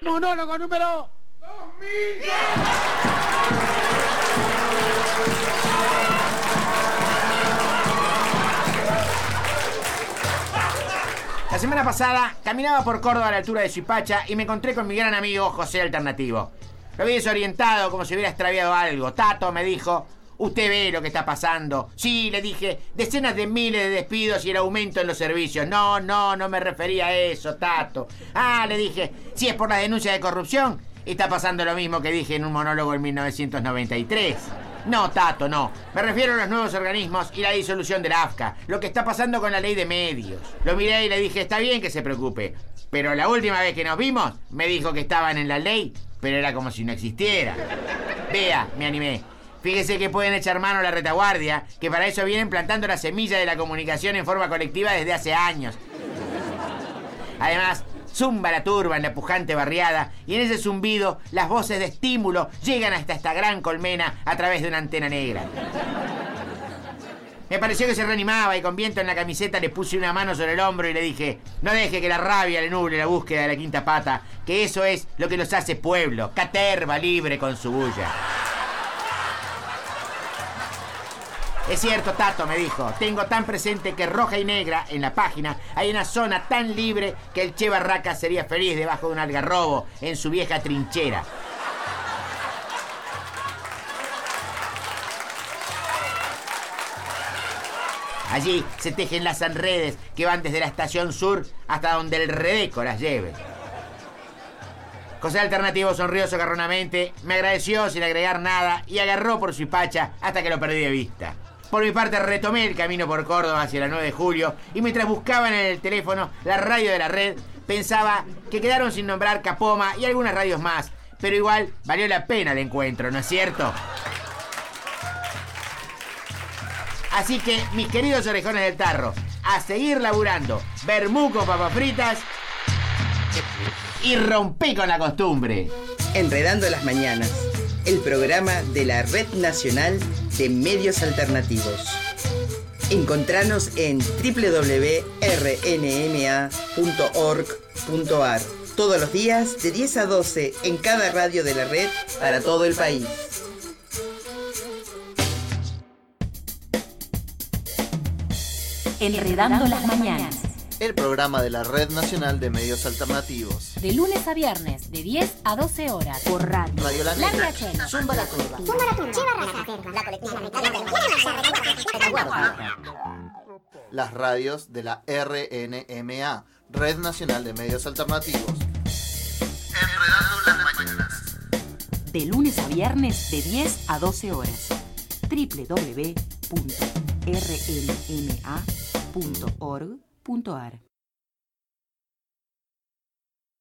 Monólogo número 2000. La semana pasada caminaba por Córdoba a la altura de Suipacha y me encontré con mi gran amigo José Alternativo. Lo vi desorientado, como si hubiera extraviado algo. Tato, me dijo, ¿usted ve lo que está pasando? Sí, le dije, decenas de miles de despidos y el aumento en los servicios. No me refería a eso, Tato. Ah, le dije, si es por las denuncias de corrupción, está pasando lo mismo que dije en un monólogo en 1993. No, Tato, no. Me refiero a los nuevos organismos y la disolución de la AFCA. Lo que está pasando con la ley de medios. Lo miré y le dije, está bien que se preocupe. Pero la última vez que nos vimos, me dijo que estaban en la ley, pero era como si no existiera. Vea, me animé. Fíjese que pueden echar mano a la retaguardia, que para eso vienen plantando la semilla de la comunicación en forma colectiva desde hace años. Además, zumba la turba en la pujante barriada y en ese zumbido las voces de estímulo llegan hasta esta gran colmena a través de una antena negra. Me pareció que se reanimaba y con viento en la camiseta le puse una mano sobre el hombro y le dije, no deje que la rabia le nuble la búsqueda de la quinta pata, que eso es lo que los hace pueblo, caterva libre con su bulla. Es cierto, Tato, me dijo, tengo tan presente que roja y negra en la página hay una zona tan libre que el Che Barraca sería feliz debajo de un algarrobo en su vieja trinchera. Allí se tejen las redes que van desde la estación sur hasta donde el Redeco las lleve. José Alternativo sonrió socarronamente, me agradeció sin agregar nada y agarró por Suipacha hasta que lo perdí de vista. Por mi parte retomé el camino por Córdoba hacia la 9 de julio y mientras buscaban en el teléfono la radio de la red, pensaba que quedaron sin nombrar Capoma y algunas radios más, pero igual valió la pena el encuentro, ¿no es cierto? Así que, mis queridos orejones del tarro, a seguir laburando, vermú con papas fritas y rompí con la costumbre. Enredando las mañanas, el programa de la Red Nacional de Medios Alternativos. Encontranos en www.rnma.org.ar todos los días de 10 a 12 en cada radio de la red para todo el país. Enredando las mañanas. El programa de la Red Nacional de Medios Alternativos. De lunes a viernes, de 10 a 12 horas. Por radio. Radio La Negra. Zumba la turba. Las radios de la RNMA, Red Nacional de Medios Alternativos. Enredando las mañanas. De lunes a viernes, de 10 a 12 horas. www.rnma.org.ar